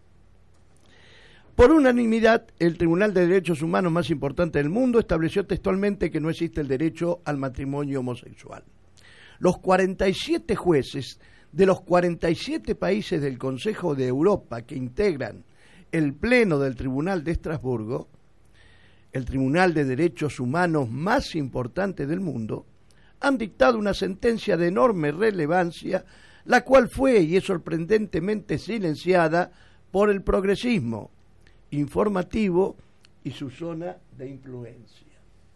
Por unanimidad, el Tribunal de Derechos Humanos más importante del mundo estableció textualmente que no existe el derecho al matrimonio homosexual. Los 47 jueces de los 47 países del Consejo de Europa que integran el Pleno del Tribunal de Estrasburgo, el Tribunal de Derechos Humanos más importante del mundo, han dictado una sentencia de enorme relevancia, la cual fue y es sorprendentemente silenciada por el progresismo informativo y su zona de influencia.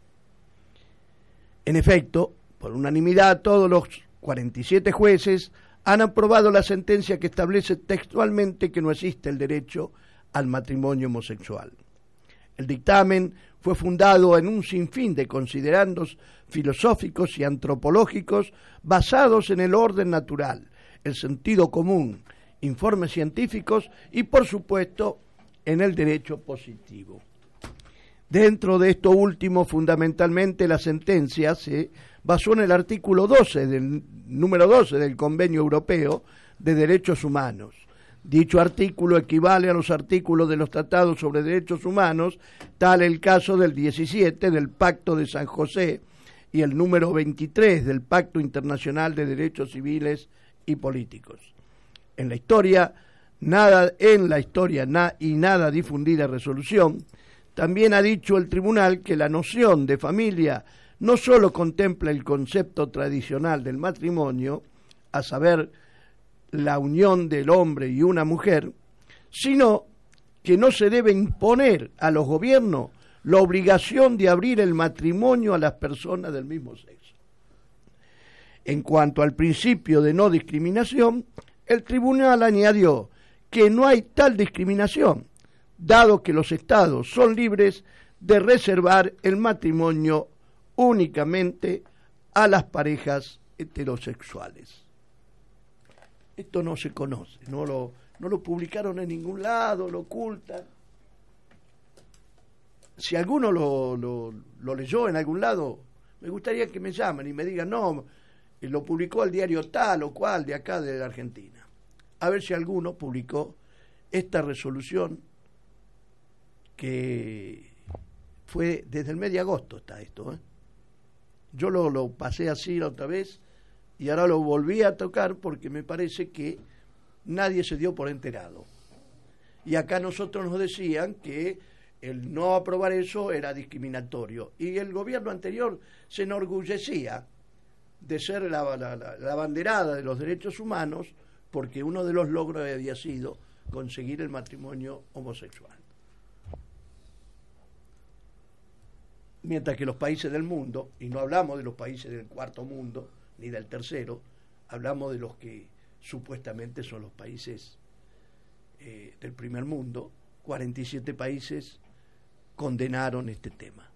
En efecto, por unanimidad, todos los 47 jueces han aprobado la sentencia que establece textualmente que no existe el derecho al matrimonio homosexual. El dictamen fue fundado en un sinfín de considerandos filosóficos y antropológicos basados en el orden natural, el sentido común, informes científicos y, por supuesto, en el derecho positivo. Dentro de esto último, fundamentalmente, la sentencia se basó en el artículo 12 número 12 del Convenio Europeo de Derechos Humanos. Dicho artículo equivale a los artículos de los tratados sobre derechos humanos, tal el caso del 17 del Pacto de San José y el número 23 del Pacto Internacional de Derechos Civiles y Políticos. En la historia, nada difundida resolución, también ha dicho el tribunal que la noción de familia no solo contempla el concepto tradicional del matrimonio, a saber, la unión del hombre y una mujer, sino que no se debe imponer a los gobiernos la obligación de abrir el matrimonio a las personas del mismo sexo. En cuanto al principio de no discriminación, el tribunal añadió que no hay tal discriminación, dado que los estados son libres de reservar el matrimonio únicamente a las parejas heterosexuales. Esto no se conoce, no lo publicaron en ningún lado, lo ocultan. Si alguno lo leyó en algún lado, me gustaría que me llamen y me digan, no, lo publicó el diario tal o cual de acá de la Argentina. A ver si alguno publicó esta resolución que fue desde el mes de agosto está esto, ¿eh? Yo lo pasé así la otra vez y ahora lo volví a tocar porque me parece que nadie se dio por enterado. Y acá nosotros nos decían que el no aprobar eso era discriminatorio. Y el gobierno anterior se enorgullecía de ser la banderada de los derechos humanos porque uno de los logros había sido conseguir el matrimonio homosexual. Mientras que los países del mundo, y no hablamos de los países del cuarto mundo ni del tercero, hablamos de los que supuestamente son los países del primer mundo, 47 países condenaron este tema.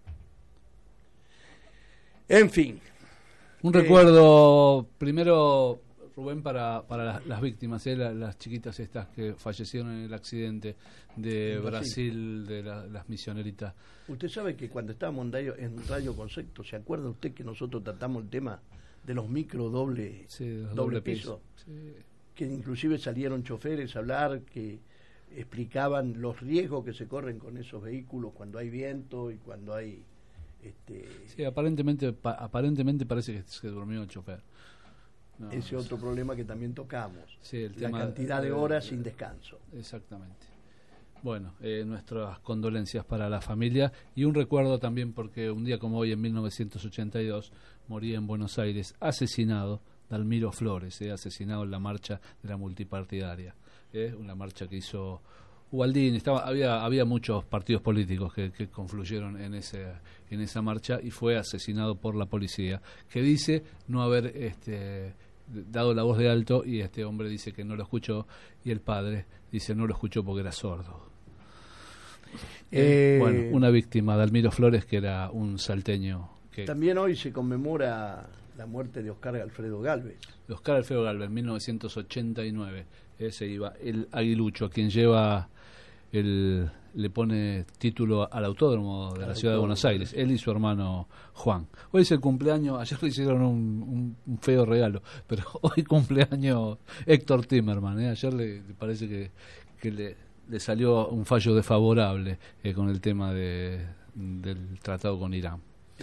En fin. Un recuerdo, primero, Rubén, para las víctimas, las chiquitas estas que fallecieron en el accidente de Brasil, de las misioneritas. Usted sabe que cuando estábamos en Radio Concepto, ¿se acuerda usted que nosotros tratamos el tema de los micro doble piso? Sí. Que inclusive salieron choferes a hablar, que explicaban los riesgos que se corren con esos vehículos cuando hay viento y cuando hay... Sí, aparentemente parece que se durmió el chofer. Ese otro problema que también tocamos, sí, la cantidad de horas sin descanso. Exactamente. Bueno, nuestras condolencias para la familia y un recuerdo también porque un día como hoy, en 1982, moría en Buenos Aires, asesinado, Dalmiro Flores, asesinado en la marcha de la multipartidaria, una marcha que hizo Ubaldini. Había muchos partidos políticos que confluyeron en esa marcha y fue asesinado por la policía, que dice no haber dado la voz de alto, y este hombre dice que no lo escuchó, y el padre dice no lo escuchó porque era sordo. Bueno, una víctima, Dalmiro Flores, que era un salteño. También hoy se conmemora la muerte de Oscar Alfredo Gálvez. De Oscar Alfredo Gálvez, en 1989. Se iba el aguilucho, a quien lleva le pone título al autódromo de la ciudad de Buenos Aires, él y su hermano Juan. Hoy es el cumpleaños, ayer le hicieron un feo regalo, pero hoy cumpleaños Héctor Timerman. Ayer le parece que le salió un fallo desfavorable con el tema del tratado con Irán.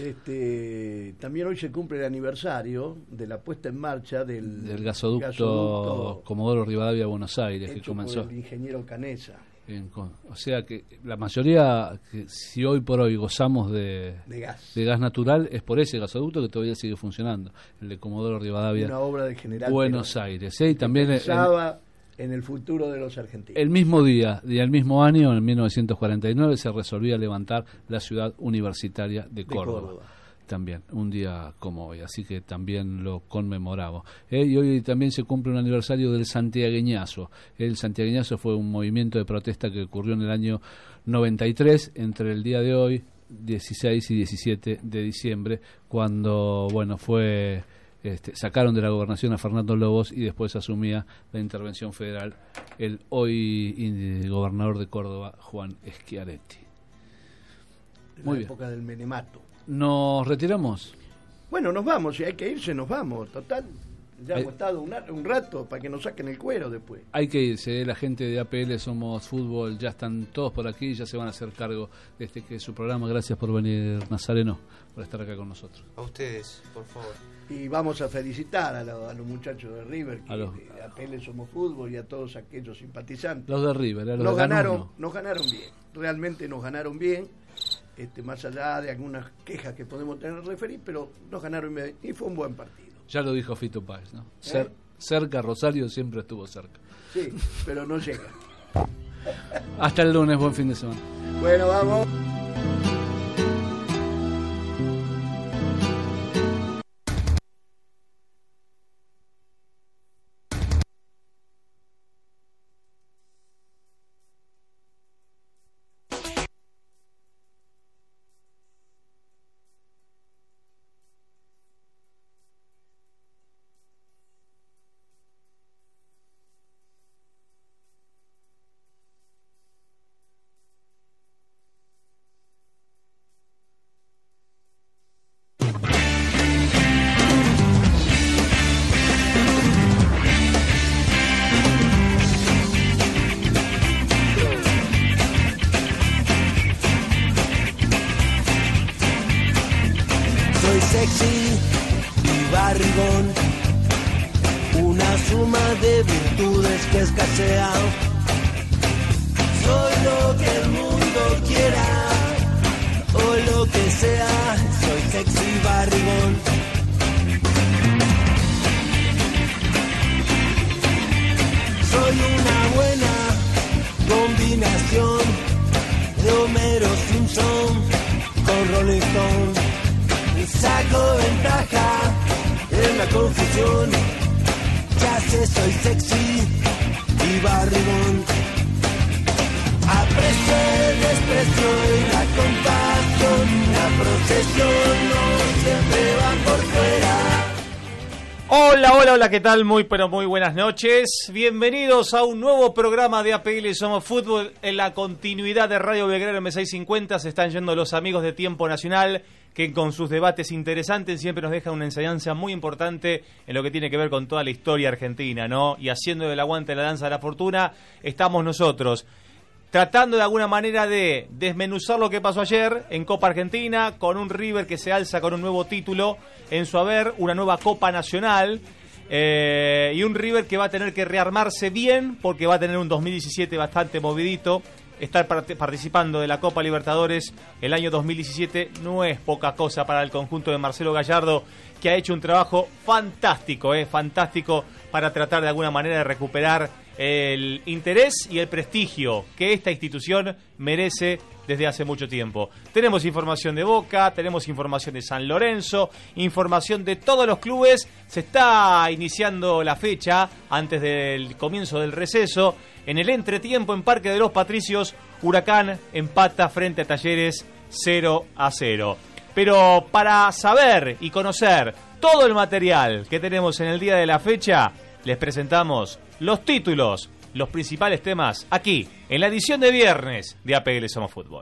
También hoy se cumple el aniversario de la puesta en marcha del gasoducto Comodoro Rivadavia Buenos Aires, que comenzó por el ingeniero Canesa. O sea que la mayoría, que si hoy por hoy gozamos de gas natural, es por ese gasoducto que todavía sigue funcionando, el de Comodoro Rivadavia, una obra del general Buenos Aires. Y también pensaba en el futuro de los argentinos. El mismo día y el mismo año, en 1949, se resolvía levantar la ciudad universitaria de Córdoba. También, un día como hoy, así que también lo conmemoramos. Y hoy también se cumple un aniversario del santiagueñazo. El santiagueñazo fue un movimiento de protesta que ocurrió en el año 93, entre el día de hoy, 16 y 17 de diciembre, cuando, fue... sacaron de la gobernación a Fernando Lobos y después asumía la intervención federal el hoy gobernador de Córdoba, Juan Schiaretti. En la época del menemato. ¿Nos retiramos? Bueno, nos vamos, si hay que irse nos vamos, total. Ya hemos estado un rato para que nos saquen el cuero después. Hay que irse, la gente de APL Somos Fútbol ya están todos por aquí, ya se van a hacer cargo de que es su programa. Gracias por venir, Nazareno, por estar acá con nosotros. A ustedes, por favor. Y vamos a felicitar a los muchachos de River, que de APL Somos Fútbol, y a todos aquellos simpatizantes. Los de River, nos ganaron bien, realmente nos ganaron bien. Más allá de algunas quejas que podemos tener referir, pero nos ganaron bien y fue un buen partido. Ya lo dijo Fito Páez, ¿no? Cerca, Rosario siempre estuvo cerca. Sí, pero no llega. Hasta el lunes, buen fin de semana. Bueno, vamos. sexy y barrigón, una suma de virtudes que escasea. Soy lo que el mundo quiera, o lo que sea, soy sexy y barrigón. Soy una buena combinación de Homero Simpson con Rolling Stone. Saco ventaja en la confusión, ya sé, soy sexy y barrigón. Aprecio el desprecio y la compasión, la procesión no siempre va por fuera. Hola, hola, hola, ¿qué tal? Muy, pero muy buenas noches. Bienvenidos a un nuevo programa de APL Somos Fútbol. En la continuidad de Radio Belgrano M650 se están yendo los amigos de Tiempo Nacional, que con sus debates interesantes siempre nos dejan una enseñanza muy importante en lo que tiene que ver con toda la historia argentina, ¿no? Y haciendo del aguante la danza de la fortuna, estamos nosotros tratando de alguna manera de desmenuzar lo que pasó ayer en Copa Argentina, con un River que se alza con un nuevo título en su haber, una nueva Copa Nacional, y un River que va a tener que rearmarse bien, porque va a tener un 2017 bastante movidito. Estar participando de la Copa Libertadores el año 2017 no es poca cosa para el conjunto de Marcelo Gallardo, que ha hecho un trabajo fantástico, fantástico, para tratar de alguna manera de recuperar el interés y el prestigio que esta institución merece desde hace mucho tiempo. Tenemos información de Boca, tenemos información de San Lorenzo, información de todos los clubes. Se está iniciando la fecha antes del comienzo del receso. En el entretiempo en Parque de los Patricios, Huracán empata frente a Talleres 0-0. Pero para saber y conocer todo el material que tenemos en el día de la fecha, les presentamos los títulos, los principales temas, aquí, en la edición de viernes de APL Somos Fútbol.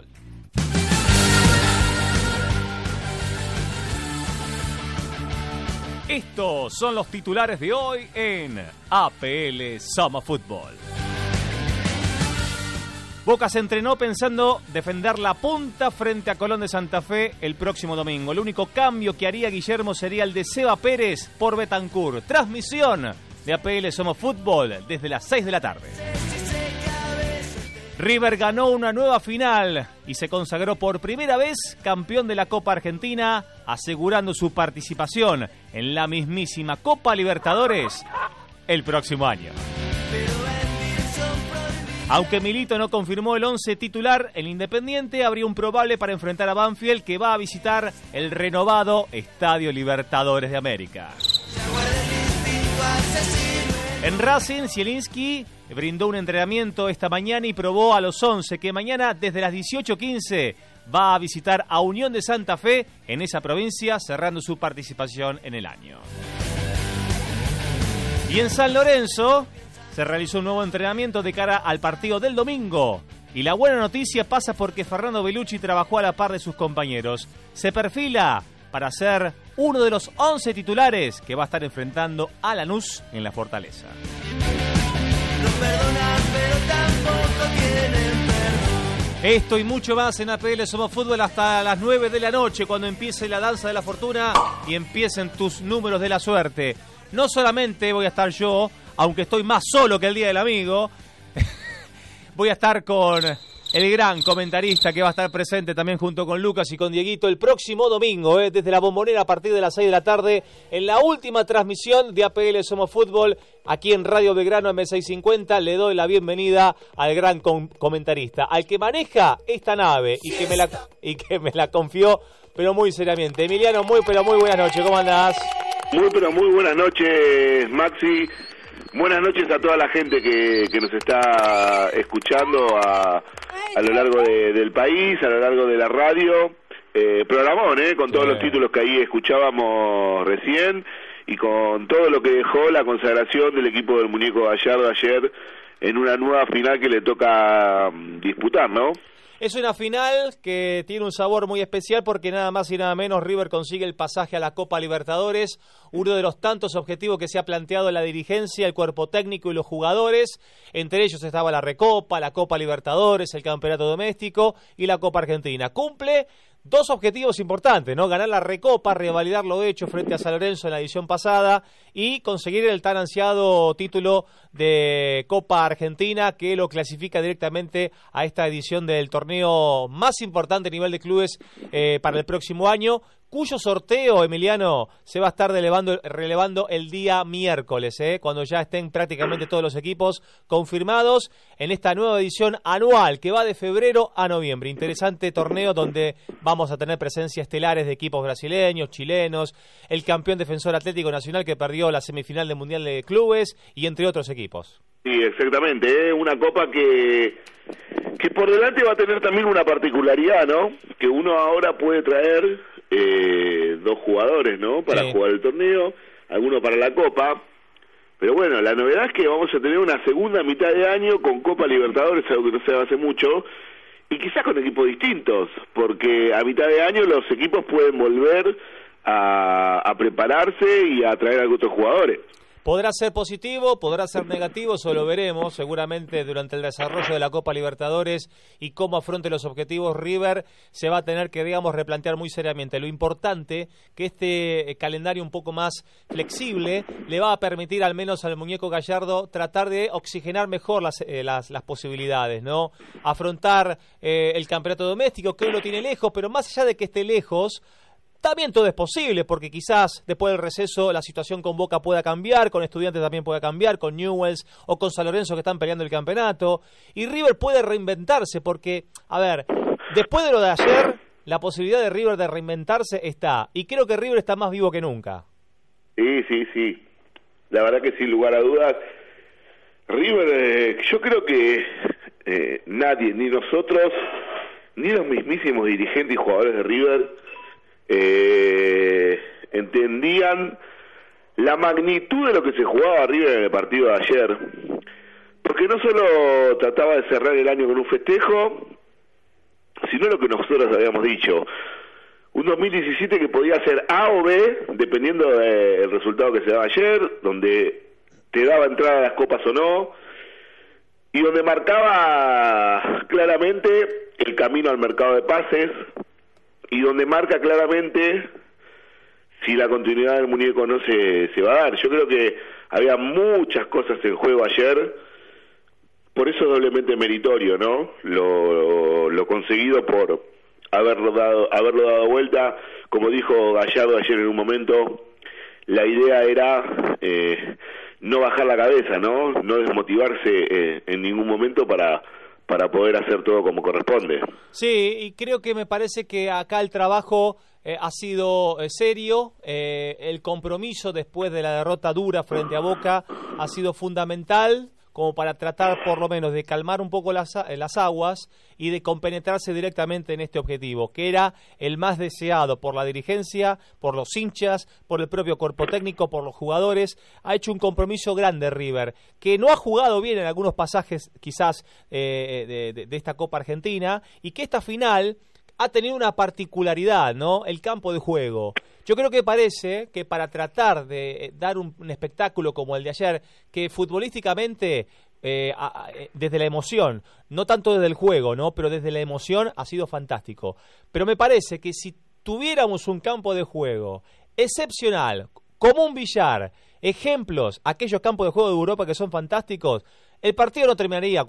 Estos son los titulares de hoy en APL Somos Fútbol. Boca se entrenó pensando defender la punta frente a Colón de Santa Fe el próximo domingo. El único cambio que haría Guillermo sería el de Seba Pérez por Betancur. Transmisión de APL Somos Fútbol desde las 6 de la tarde. River ganó una nueva final y se consagró por primera vez campeón de la Copa Argentina, asegurando su participación en la mismísima Copa Libertadores el próximo año. Aunque Milito no confirmó el 11 titular, el Independiente habría un probable para enfrentar a Banfield, que va a visitar el renovado Estadio Libertadores de América. En Racing, Zielinski brindó un entrenamiento esta mañana y probó a los 11 que mañana desde las 18:15 va a visitar a Unión de Santa Fe en esa provincia, cerrando su participación en el año. Y en San Lorenzo se realizó un nuevo entrenamiento de cara al partido del domingo. Y la buena noticia pasa porque Fernando Bellucci trabajó a la par de sus compañeros. Se perfila para ser uno de los 11 titulares que va a estar enfrentando a Lanús en la Fortaleza. No perdonan, pero tampoco tienen perdón. Esto y mucho más en APL Somos Fútbol hasta las 9 de la noche, cuando empiece la danza de la fortuna y empiecen tus números de la suerte. No solamente voy a estar yo, aunque estoy más solo que el Día del Amigo, voy a estar con el gran comentarista que va a estar presente también junto con Lucas y con Dieguito el próximo domingo, desde la Bombonera a partir de las 6 de la tarde, en la última transmisión de APL Somos Fútbol, aquí en Radio Belgrano M650. Le doy la bienvenida al gran comentarista, al que maneja esta nave y que me la confió, pero muy seriamente. Emiliano, muy buenas noches, ¿cómo andás? Muy buenas noches, Maxi. Buenas noches a toda la gente que nos está escuchando a lo largo del país, a lo largo de la radio. Programón, con todos los títulos que ahí escuchábamos recién y con todo lo que dejó la consagración del equipo del Muñeco Gallardo ayer en una nueva final que le toca disputar, ¿no? Es una final que tiene un sabor muy especial porque nada más y nada menos River consigue el pasaje a la Copa Libertadores, uno de los tantos objetivos que se ha planteado la dirigencia, el cuerpo técnico y los jugadores. Entre ellos estaba la Recopa, la Copa Libertadores, el Campeonato Doméstico y la Copa Argentina. Cumple dos objetivos importantes, ¿no? Ganar la Recopa, revalidar lo hecho frente a San Lorenzo en la edición pasada y conseguir el tan ansiado título de Copa Argentina que lo clasifica directamente a esta edición del torneo más importante a nivel de clubes para el próximo año, cuyo sorteo, Emiliano, se va a estar relevando el día miércoles, cuando ya estén prácticamente todos los equipos confirmados en esta nueva edición anual que va de febrero a noviembre. Interesante torneo donde vamos a tener presencia estelares de equipos brasileños, chilenos, el campeón defensor Atlético Nacional que perdió la semifinal del Mundial de Clubes y entre otros equipos. Sí, exactamente, una copa que por delante va a tener también una particularidad, ¿no? Que uno ahora puede traer dos jugadores, ¿no? Para jugar el torneo, alguno para la Copa, pero bueno, la novedad es que vamos a tener una segunda mitad de año con Copa Libertadores, algo que no se hace mucho, y quizás con equipos distintos, porque a mitad de año los equipos pueden volver a prepararse y a traer a otros jugadores. Podrá ser positivo, podrá ser negativo, eso lo veremos seguramente durante el desarrollo de la Copa Libertadores y cómo afronte los objetivos River se va a tener que, digamos, replantear muy seriamente. Lo importante que este calendario un poco más flexible le va a permitir al menos al muñeco Gallardo tratar de oxigenar mejor las posibilidades, ¿no? Afrontar el campeonato doméstico que hoy lo tiene lejos, pero más allá de que esté lejos, también todo es posible, porque quizás después del receso la situación con Boca pueda cambiar, con Estudiantes también pueda cambiar, con Newell's o con San Lorenzo que están peleando el campeonato. Y River puede reinventarse, porque, a ver, después de lo de ayer, la posibilidad de River de reinventarse está. Y creo que River está más vivo que nunca. Sí. La verdad que sin lugar a dudas, River, yo creo que nadie, ni nosotros, ni los mismísimos dirigentes y jugadores de River entendían la magnitud de lo que se jugaba arriba en el partido de ayer, porque no solo trataba de cerrar el año con un festejo, sino lo que nosotros habíamos dicho, un 2017 que podía ser A o B dependiendo del resultado que se daba ayer, donde te daba entrada a las copas o no, y donde marcaba claramente el camino al mercado de pases, y donde marca claramente si la continuidad del muñeco no se va a dar. Yo creo que había muchas cosas en juego ayer, por eso es doblemente meritorio, ¿no? Lo conseguido por haberlo dado vuelta. Como dijo Gallardo ayer en un momento, la idea era no bajar la cabeza, ¿no? No desmotivarse en ningún momento para poder hacer todo como corresponde. Sí, y creo que me parece que acá el trabajo ha sido serio, el compromiso después de la derrota dura frente a Boca ha sido fundamental como para tratar por lo menos de calmar un poco las aguas y de compenetrarse directamente en este objetivo, que era el más deseado por la dirigencia, por los hinchas, por el propio cuerpo técnico, por los jugadores. Ha hecho un compromiso grande River, que no ha jugado bien en algunos pasajes quizás de esta Copa Argentina, y que esta final ha tenido una particularidad, ¿no? El campo de juego. Yo creo que parece que para tratar de dar un espectáculo como el de ayer, que futbolísticamente, desde la emoción, no tanto desde el juego, ¿no? Pero desde la emoción ha sido fantástico. Pero me parece que si tuviéramos un campo de juego excepcional, como un billar, ejemplos, aquellos campos de juego de Europa que son fantásticos, el partido no terminaría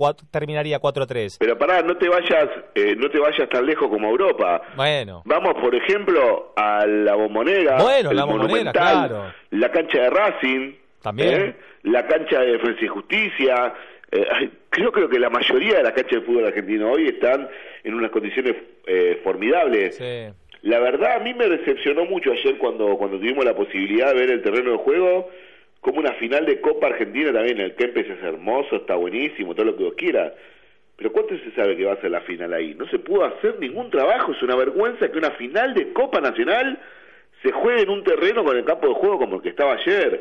4-3. Pero pará, no te vayas tan lejos como Europa. Bueno. Vamos, por ejemplo, a la Bombonera. Bueno, la Bombonera, claro. La cancha de Racing. También. La cancha de Defensa y Justicia. Creo que la mayoría de las canchas de fútbol argentino hoy están en unas condiciones formidables. Sí. La verdad, a mí me decepcionó mucho ayer cuando tuvimos la posibilidad de ver el terreno de juego, como una final de Copa Argentina también. El Kempes es hermoso, está buenísimo, todo lo que vos quieras. Pero ¿cuánto se sabe que va a ser la final ahí? No se pudo hacer ningún trabajo, es una vergüenza que una final de Copa Nacional se juegue en un terreno con el campo de juego como el que estaba ayer.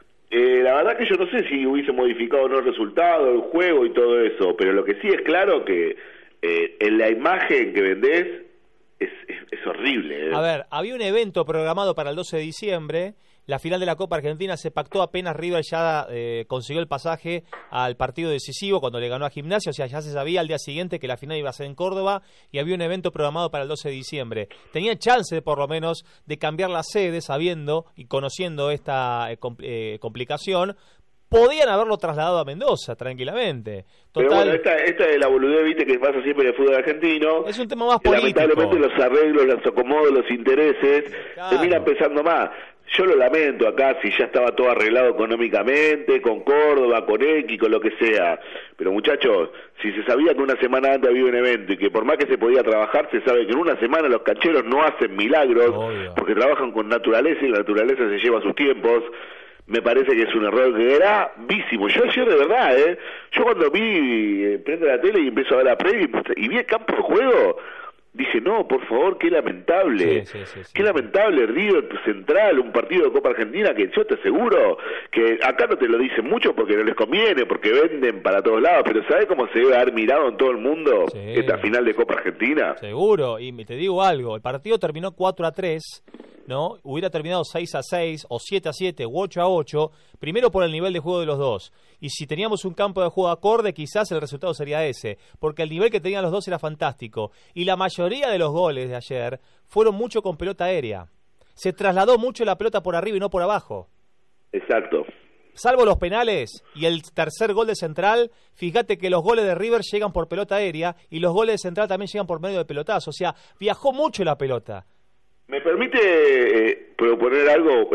La verdad que yo no sé si hubiese modificado o no el resultado, el juego y todo eso, pero lo que sí es claro que en la imagen que vendés es horrible. A ver, había un evento programado para el 12 de diciembre. La final de la Copa Argentina se pactó apenas River ya consiguió el pasaje al partido decisivo cuando le ganó a Gimnasia. O sea, ya se sabía al día siguiente que la final iba a ser en Córdoba y había un evento programado para el 12 de diciembre. Tenía chance, por lo menos, de cambiar la sede sabiendo y conociendo esta complicación. Podían haberlo trasladado a Mendoza tranquilamente. Total, pero bueno, esta es la boludez, viste, que pasa siempre en el fútbol argentino. Es un tema más político. Lamentablemente los arreglos, los acomodos, los intereses terminan pesando más. Yo lo lamento acá si ya estaba todo arreglado económicamente, con Córdoba, con X, con lo que sea. Pero muchachos, si se sabía que una semana antes había un evento y que por más que se podía trabajar, se sabe que en una semana los cancheros no hacen milagros, porque trabajan con naturaleza y la naturaleza se lleva sus tiempos. Me parece que es un error gravísimo. Yo ayer de verdad, yo cuando prendo la tele y empiezo a ver la previa y vi el campo de juego, dije, no, por favor, qué lamentable. Sí. Qué lamentable, River Central, un partido de Copa Argentina que yo te aseguro que acá no te lo dicen mucho porque no les conviene, porque venden para todos lados, pero ¿sabes cómo se debe haber mirado en todo el mundo esta final de Copa Argentina? Seguro, y te digo algo, el partido terminó 4-3, ¿no? Hubiera terminado 6-6 o 7-7 u 8-8, primero por el nivel de juego de los dos. Y si teníamos un campo de juego acorde, quizás el resultado sería ese, porque el nivel que tenían los dos era fantástico. Y la mayoría de los goles de ayer fueron mucho con pelota aérea. Se trasladó mucho la pelota por arriba y no por abajo. Exacto. Salvo los penales y el tercer gol de Central, fíjate que los goles de River llegan por pelota aérea y los goles de Central también llegan por medio de pelotazo. O sea, viajó mucho la pelota. ¿Me permite proponer algo?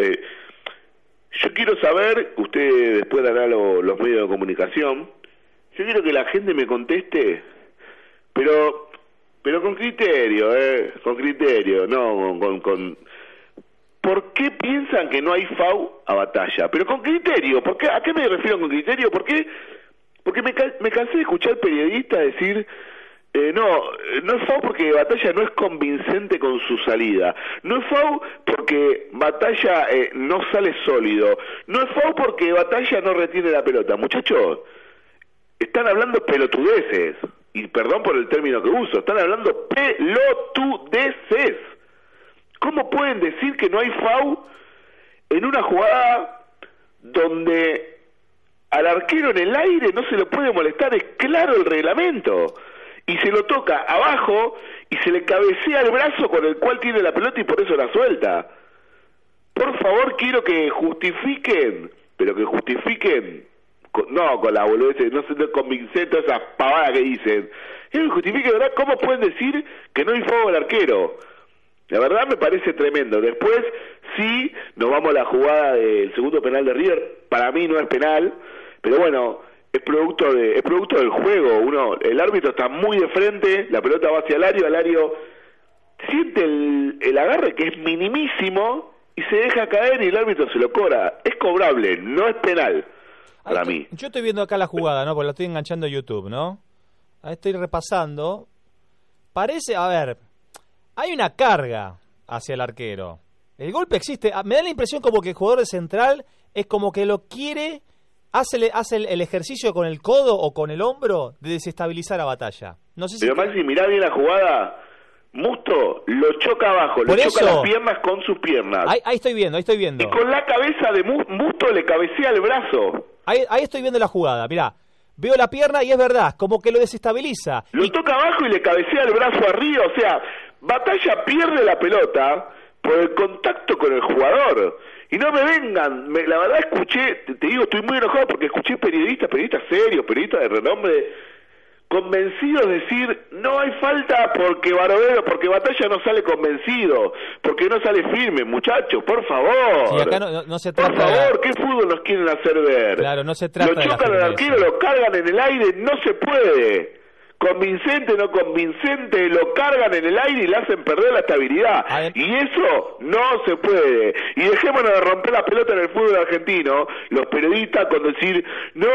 Yo quiero saber, usted después dará los medios de comunicación, yo quiero que la gente me conteste, pero con criterio, con criterio, no con ¿por qué piensan que no hay FAU a Batalla? Pero con criterio, ¿a qué me refiero con criterio? Porque me cansé de escuchar periodistas decir... No es FAU porque Batalla no es convincente con su salida. No es FAU porque Batalla no sale sólido. No es FAU porque Batalla no retiene la pelota. Muchachos, están hablando pelotudeces. Y perdón por el término que uso. Están hablando pelotudeces. ¿Cómo pueden decir que no hay FAU en una jugada donde al arquero en el aire no se lo puede molestar? Es claro el reglamento. Y se lo toca abajo y se le cabecea el brazo con el cual tiene la pelota y por eso la suelta. Por favor, quiero que justifiquen, pero que justifiquen, no con la boludez, no se convincente esas pavadas que dicen. Quiero que justifiquen, ¿verdad? ¿Cómo pueden decir que no hay fuego al arquero? La verdad me parece tremendo. Después, sí, nos vamos a la jugada del segundo penal de River. Para mí no es penal, pero bueno... Es producto del juego. El árbitro está muy de frente, la pelota va hacia Alario siente el agarre que es minimísimo y se deja caer y el árbitro se lo cobra. Es cobrable, no es penal para mí. Yo estoy viendo acá la jugada, ¿no? Porque la estoy enganchando a YouTube, ¿no? Ahí estoy repasando. Parece, a ver, hay una carga hacia el arquero. El golpe existe. Me da la impresión como que el jugador de Central es como que lo quiere... Hace el ejercicio con el codo o con el hombro de desestabilizar a Batalla. No sé si pero Maxi, mirá bien la jugada. Musto lo choca abajo, le choca las piernas con sus piernas. Ahí estoy viendo. Y con la cabeza de Musto le cabecea el brazo. Ahí estoy viendo la jugada, mirá. Veo la pierna y es verdad, como que lo desestabiliza. Lo toca abajo y le cabecea el brazo arriba. O sea, Batalla pierde la pelota por el contacto con el jugador. Y no me vengan, la verdad escuché, te digo, estoy muy enojado porque escuché periodistas serios, periodistas de renombre, convencidos de decir, no hay falta porque porque Batalla no sale convencido, porque no sale firme, muchachos, por favor. Sí, acá no se trata. Por favor, ¿qué fútbol nos quieren hacer ver? Claro, no se trata. Lo chocan al arquero, lo cargan en el aire, no se puede. Convincente, no convincente, lo cargan en el aire y le hacen perder la estabilidad. Y eso no se puede. Y dejémonos de romper la pelota en el fútbol argentino, los periodistas con decir, no,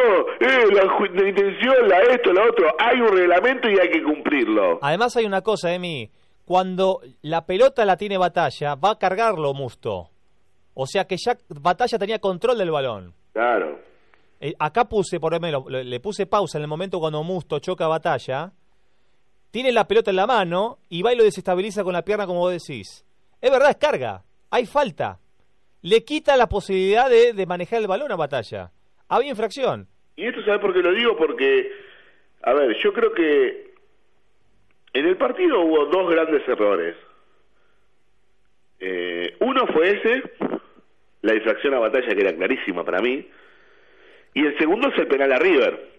la intención, esto, la otro. Hay un reglamento y hay que cumplirlo. Además hay una cosa, Emi, cuando la pelota la tiene Batalla, va a cargarlo Musto. O sea que ya Batalla tenía control del balón. Claro. Acá puse, por ejemplo, le puse pausa en el momento cuando Musto choca a Batalla tiene la pelota en la mano y va y lo desestabiliza con la pierna, como vos decís. Es verdad, es carga, hay falta. Le quita la posibilidad de manejar el balón a Batalla. Había infracción. Y esto, ¿sabes por qué lo digo? Porque, a ver, yo creo que en el partido hubo dos grandes errores. Uno fue ese, la infracción a Batalla, que era clarísima para mí, y el segundo es el penal a River.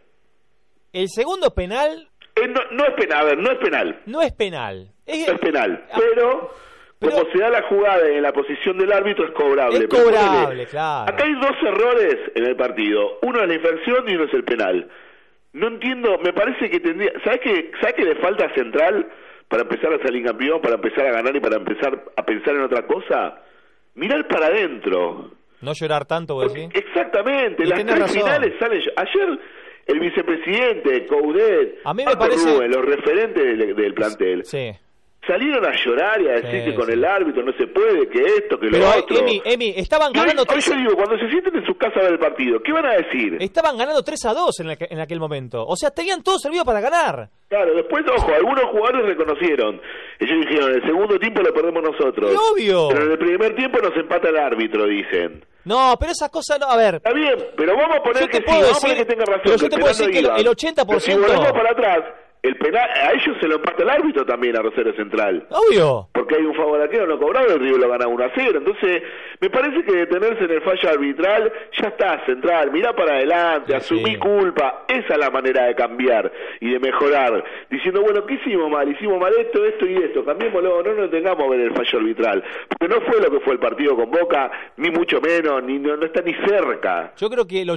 El segundo penal... No es penal, a ver, no es penal. No es penal. No es penal, pero como se da la jugada en la posición del árbitro es cobrable. Es cobrable, claro. Acá hay dos errores en el partido. Uno es la infracción y uno es el penal. No entiendo, me parece que tendría... ¿Sabes qué le falta a Central para empezar a salir campeón, para empezar a ganar y para empezar a pensar en otra cosa? Mirar para adentro. No llorar tanto, vos decís. Exactamente, las tres finales salen... Ayer el vicepresidente, Coudet, a mí me parece... Rubén, los referentes del plantel, salieron a llorar y a decir que con el árbitro no se puede, que esto, que lo otro. Emi, estaban ganando... Hoy yo digo, cuando se sienten en sus casas a ver el partido, ¿qué van a decir? Estaban ganando 3-2 en aquel momento. O sea, tenían todo servido para ganar. Claro, después, ojo, algunos jugadores reconocieron. Ellos dijeron, el segundo tiempo lo perdemos nosotros. ¡Y obvio! Pero en el primer tiempo nos empata el árbitro, dicen. No, pero esas cosas no, a ver. Está bien, pero vamos a poner que sí, vamos a poner que tenga razón. Pero yo te puedo decir que el 80%... Pero si volvemos para atrás, el penal, a ellos se lo empata el árbitro también a Rosario Central. Obvio. Porque hay un favor arquero no cobrado, el Río lo gana 1-0. Entonces, me parece que detenerse en el fallo arbitral, ya está, Central, mirá para adelante, asumí culpa. Esa es la manera de cambiar y de mejorar. Diciendo, bueno, ¿qué hicimos mal? Hicimos mal esto y esto. Cambiémoslo, no nos tengamos a ver el fallo arbitral. Porque no fue lo que fue el partido con Boca, ni mucho menos, no está ni cerca. Yo creo que el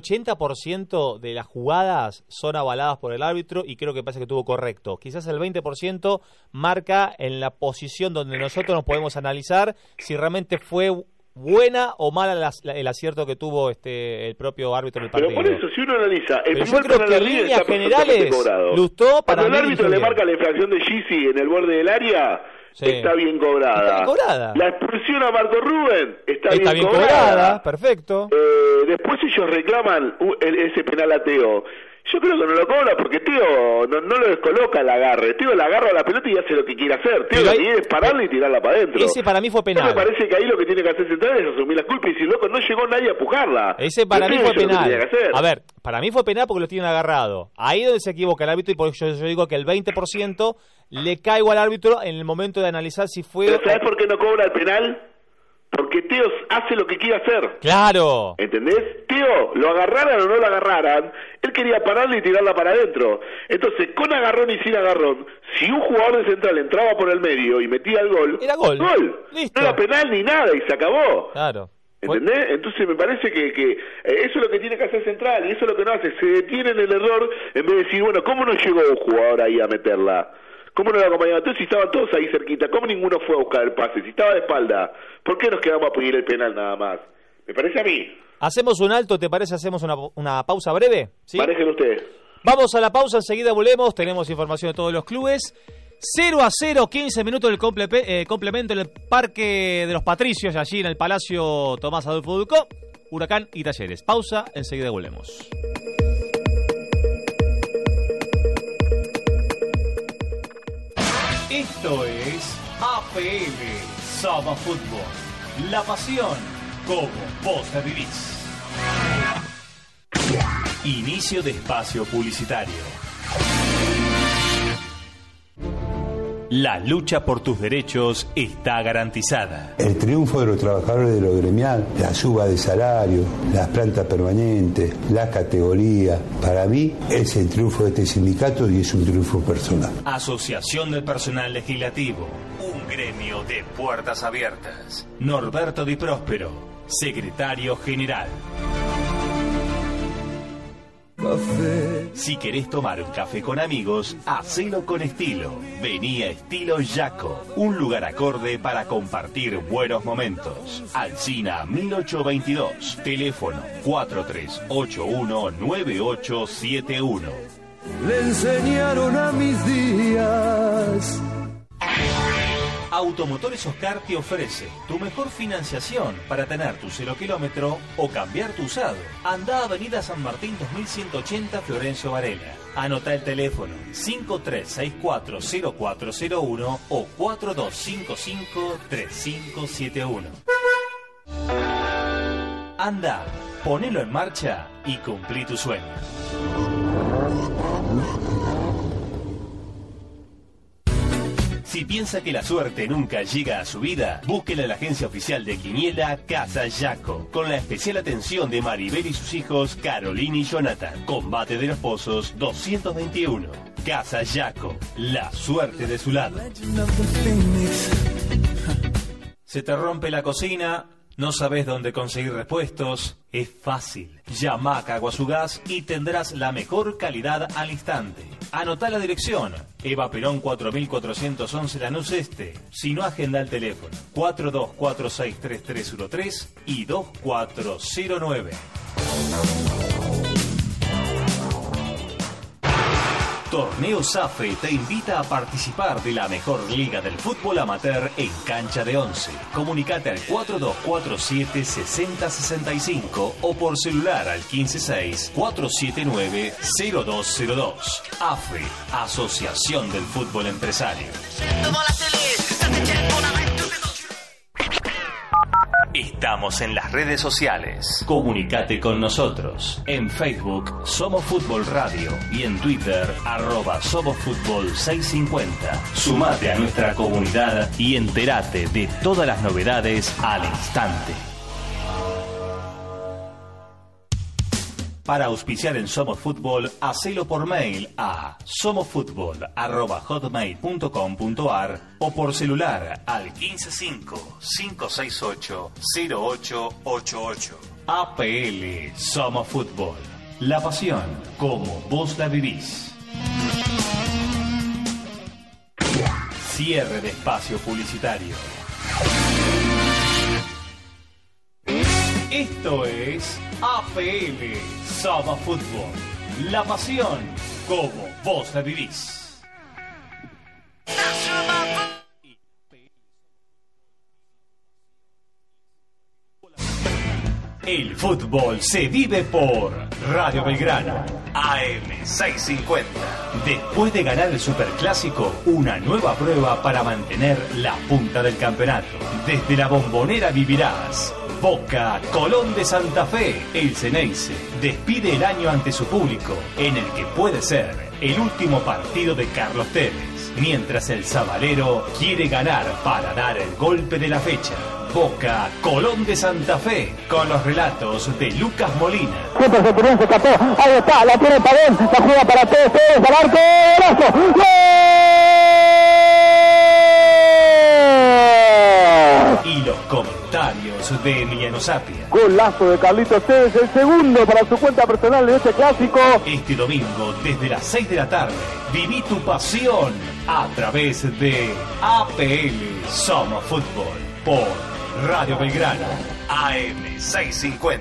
80% de las jugadas son avaladas por el árbitro y creo que pasa que tuvo correcto. Quizás el 20% marca en la posición donde nosotros nos podemos analizar si realmente fue buena o mala el acierto que tuvo el propio árbitro del partido. Pero por eso, si uno analiza, el yo creo que en líneas generales Lustó para cuando el árbitro le marca la infracción de Gizzi en el borde del área, está bien cobrada. Está bien cobrada. La expulsión a Marco Rubén está bien cobrada. Perfecto. Después ellos reclaman ese penal a Teo. Yo creo que no lo cobra porque Teo no lo descoloca el agarre. Teo le agarra la pelota y hace lo que quiere hacer. Teo lo que quiere es pararla y tirarla para adentro. Ese para mí fue penal. Me parece que ahí lo que tiene que hacer Central es asumir la culpa y decir, loco, no llegó nadie a empujarla. Ese para mí fue penal. A ver, para mí fue penal porque lo tienen agarrado. Ahí es donde se equivoca el árbitro y por eso yo digo que el 20% le caigo al árbitro en el momento de analizar si fue... ¿Pero sabes por qué no cobra el penal? Porque Teo hace lo que quiere hacer. ¡Claro! ¿Entendés? Teo, lo agarraran o no lo agarraran, él quería pararla y tirarla para adentro. Entonces, con agarrón y sin agarrón, si un jugador de Central entraba por el medio y metía el gol... Era gol. Listo. No era penal ni nada y se acabó. Claro. ¿Entendés? Entonces me parece que eso es lo que tiene que hacer Central y eso es lo que no hace. Se detiene en el error en vez de decir, bueno, ¿cómo no llegó un jugador ahí a meterla? ¿Cómo no lo acompañaba? Entonces, si estaban todos ahí cerquita, ¿cómo ninguno fue a buscar el pase? Si estaba de espalda, ¿por qué nos quedamos a pedir el penal nada más? Me parece a mí. ¿Hacemos un alto, te parece? ¿Hacemos una pausa breve? ¿Sí? Manejen ustedes. Vamos a la pausa, enseguida volvemos, tenemos información de todos los clubes. 0-0, 15 minutos del complemento en el Parque de los Patricios, allí en el Palacio Tomás Adolfo Ducó, Huracán y Talleres. Pausa, enseguida volvemos. Esto es APL Somos Fútbol. La pasión como vos la vivís. Inicio de espacio publicitario. La lucha por tus derechos está garantizada. El triunfo de los trabajadores de lo gremial, la suba de salario, las plantas permanentes, la categoría, para mí es el triunfo de este sindicato y es un triunfo personal. Asociación del Personal Legislativo, un gremio de puertas abiertas. Norberto Di Próspero, secretario general. Café. Si querés tomar un café con amigos, hacelo con estilo. Vení a Estilo Yaco, un lugar acorde para compartir buenos momentos. Alsina 1822, teléfono 43819871. Le enseñaron a mis días. Automotores Oscar te ofrece tu mejor financiación para tener tu 0 kilómetro o cambiar tu usado. Anda a Avenida San Martín 2180 Florencio Varela. Anota el teléfono 53640401 o 4255-3571. Anda, ponelo en marcha y cumplí tu sueño. Si piensa que la suerte nunca llega a su vida, búsquela en la agencia oficial de Quiniela Casa Yaco, con la especial atención de Maribel y sus hijos Carolina y Jonathan. Combate de los Pozos 221. Casa Yaco, la suerte de su lado. ¿Se te rompe la cocina? ¿No sabes dónde conseguir repuestos? Es fácil. Llama a Caguazugás y tendrás la mejor calidad al instante. Anotá la dirección. Eva Perón 4411 Lanús Este. Si no, agenda el teléfono 42463313 y 2409. Torneo SAFE te invita a participar de la mejor liga del fútbol amateur en cancha de 11. Comunicate al 4247-6065 o por celular al 156-479-0202. AFE, Asociación del Fútbol Empresario. Estamos en las redes sociales. Comunicate con nosotros. En Facebook Somos Fútbol Radio y en Twitter @SomosFútbol650. Sumate a nuestra comunidad y entérate de todas las novedades al instante. Para auspiciar en Somos Fútbol, hacelo por mail a somosfutbol@hotmail.com.ar o por celular al 155-568-0888. APL Somos Fútbol. La pasión como vos la vivís. Cierre de espacio publicitario. Esto es APL Somos Fútbol. La pasión como vos la vivís. El fútbol se vive por Radio Belgrano, AM650. Después de ganar el Superclásico, una nueva prueba para mantener la punta del campeonato. Desde la Bombonera vivirás Boca, Colón de Santa Fe. El Ceneice despide el año ante su público, en el que puede ser el último partido de Carlos Tevez, mientras el Sabalero quiere ganar para dar el golpe de la fecha. Boca, Colón de Santa Fe, con los relatos de Lucas Molina. Siempre Centurión se escapó, ahí está, la tiene Pavón, la juega para Tevez, al arco, ¡golazo! ¡Gol! Y los comentarios de Emiliano Sapia. Golazo de Carlitos Tevez, el segundo para su cuenta personal de este clásico. Este domingo, desde las 6 de la tarde, viví tu pasión a través de APL Somos Fútbol por Radio Belgrano, AM650.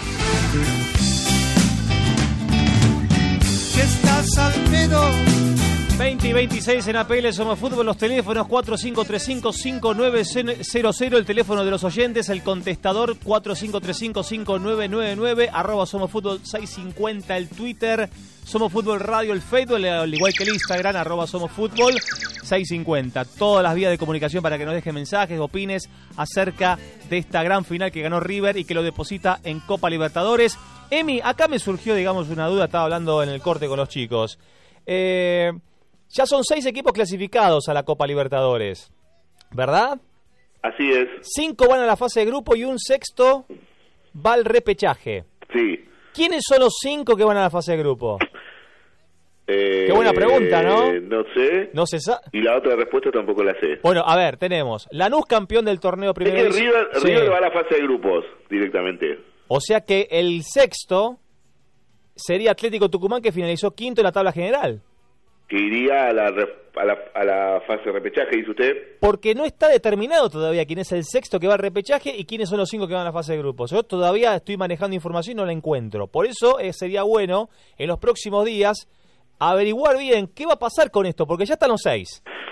Si estás al pedo. 20 y 26 en APL Somos Fútbol, los teléfonos 4535-5900, el teléfono de los oyentes, el contestador 4535-5999, @Somos Fútbol 650, el Twitter, Somos Fútbol Radio, el Facebook, al igual que el Instagram, @Somos Fútbol 650. Todas las vías de comunicación para que nos dejen mensajes, opines acerca de esta gran final que ganó River y que lo deposita en Copa Libertadores. Emi, acá me surgió, digamos, una duda, estaba hablando en el corte con los chicos. Ya son 6 equipos clasificados a la Copa Libertadores, ¿verdad? Así es. 5 van a la fase de grupo y un sexto va al repechaje. Sí. ¿Quiénes son los 5 que van a la fase de grupo? Qué buena pregunta, ¿no? No sé. No se sabe. Y la otra respuesta tampoco la sé. Bueno, a ver, tenemos Lanús, campeón del torneo primero. Es que River va a la fase de grupos directamente. O sea que el sexto sería Atlético Tucumán, que finalizó quinto en la tabla general. Que iría a la fase de repechaje, dice usted. Porque no está determinado todavía quién es el sexto que va al repechaje y quiénes son los 5 que van a la fase de grupos. Yo todavía estoy manejando información y no la encuentro. Por eso sería bueno en los próximos días averiguar bien qué va a pasar con esto, porque ya están los 6.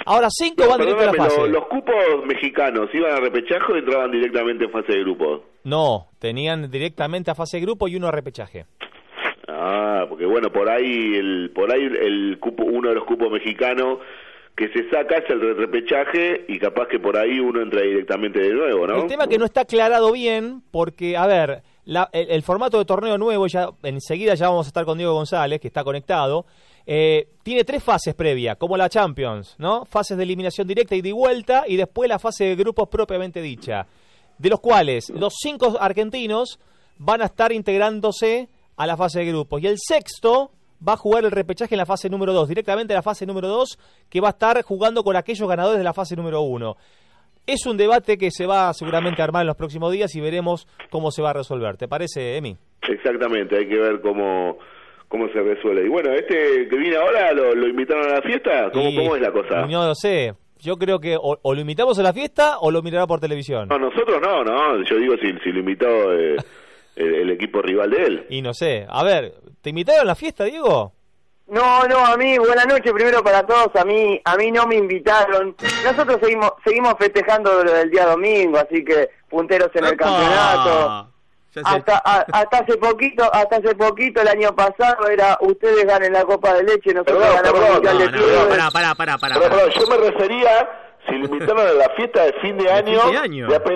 Ahora 5 van directo a la fase. Los cupos mexicanos iban a repechaje o entraban directamente en fase de grupos. No, tenían directamente a fase de grupo y uno a repechaje. Ah, porque bueno, por ahí el cupo, uno de los cupos mexicanos que se saca es el repechaje y capaz que por ahí uno entra directamente de nuevo, ¿no? El tema que no está aclarado bien porque, a ver, el formato de torneo nuevo, ya enseguida ya vamos a estar con Diego González, que está conectado, tiene 3 fases previas, como la Champions, ¿no? Fases de eliminación directa y de vuelta, y después la fase de grupos propiamente dicha, de los cuales los 5 argentinos van a estar integrándose a la fase de grupos, y el sexto va a jugar el repechaje en la fase número 2, directamente en la fase número 2, que va a estar jugando con aquellos ganadores de la fase número 1. Es un debate que se va seguramente a armar en los próximos días y veremos cómo se va a resolver. ¿Te parece, Emi? Exactamente, hay que ver cómo se resuelve. Y bueno, este que viene ahora, ¿lo invitaron a la fiesta? ¿Cómo es la cosa? No lo sé. Yo creo que o lo invitamos a la fiesta o lo mirará por televisión. No, nosotros no. Yo digo si lo invitó el equipo rival de él. Y no sé. A ver, ¿te invitaron a la fiesta, Diego? No, a mí, buenas noches primero para todos, a mí no me invitaron. Nosotros seguimos festejando lo del día domingo, así que punteros en el campeonato. Hasta hace poquito, el año pasado era ustedes ganen la Copa de Leche, nosotros ganamos el Mundial de Clubes. Pará. Yo me refería si lo invitaron a la fiesta de fin de año.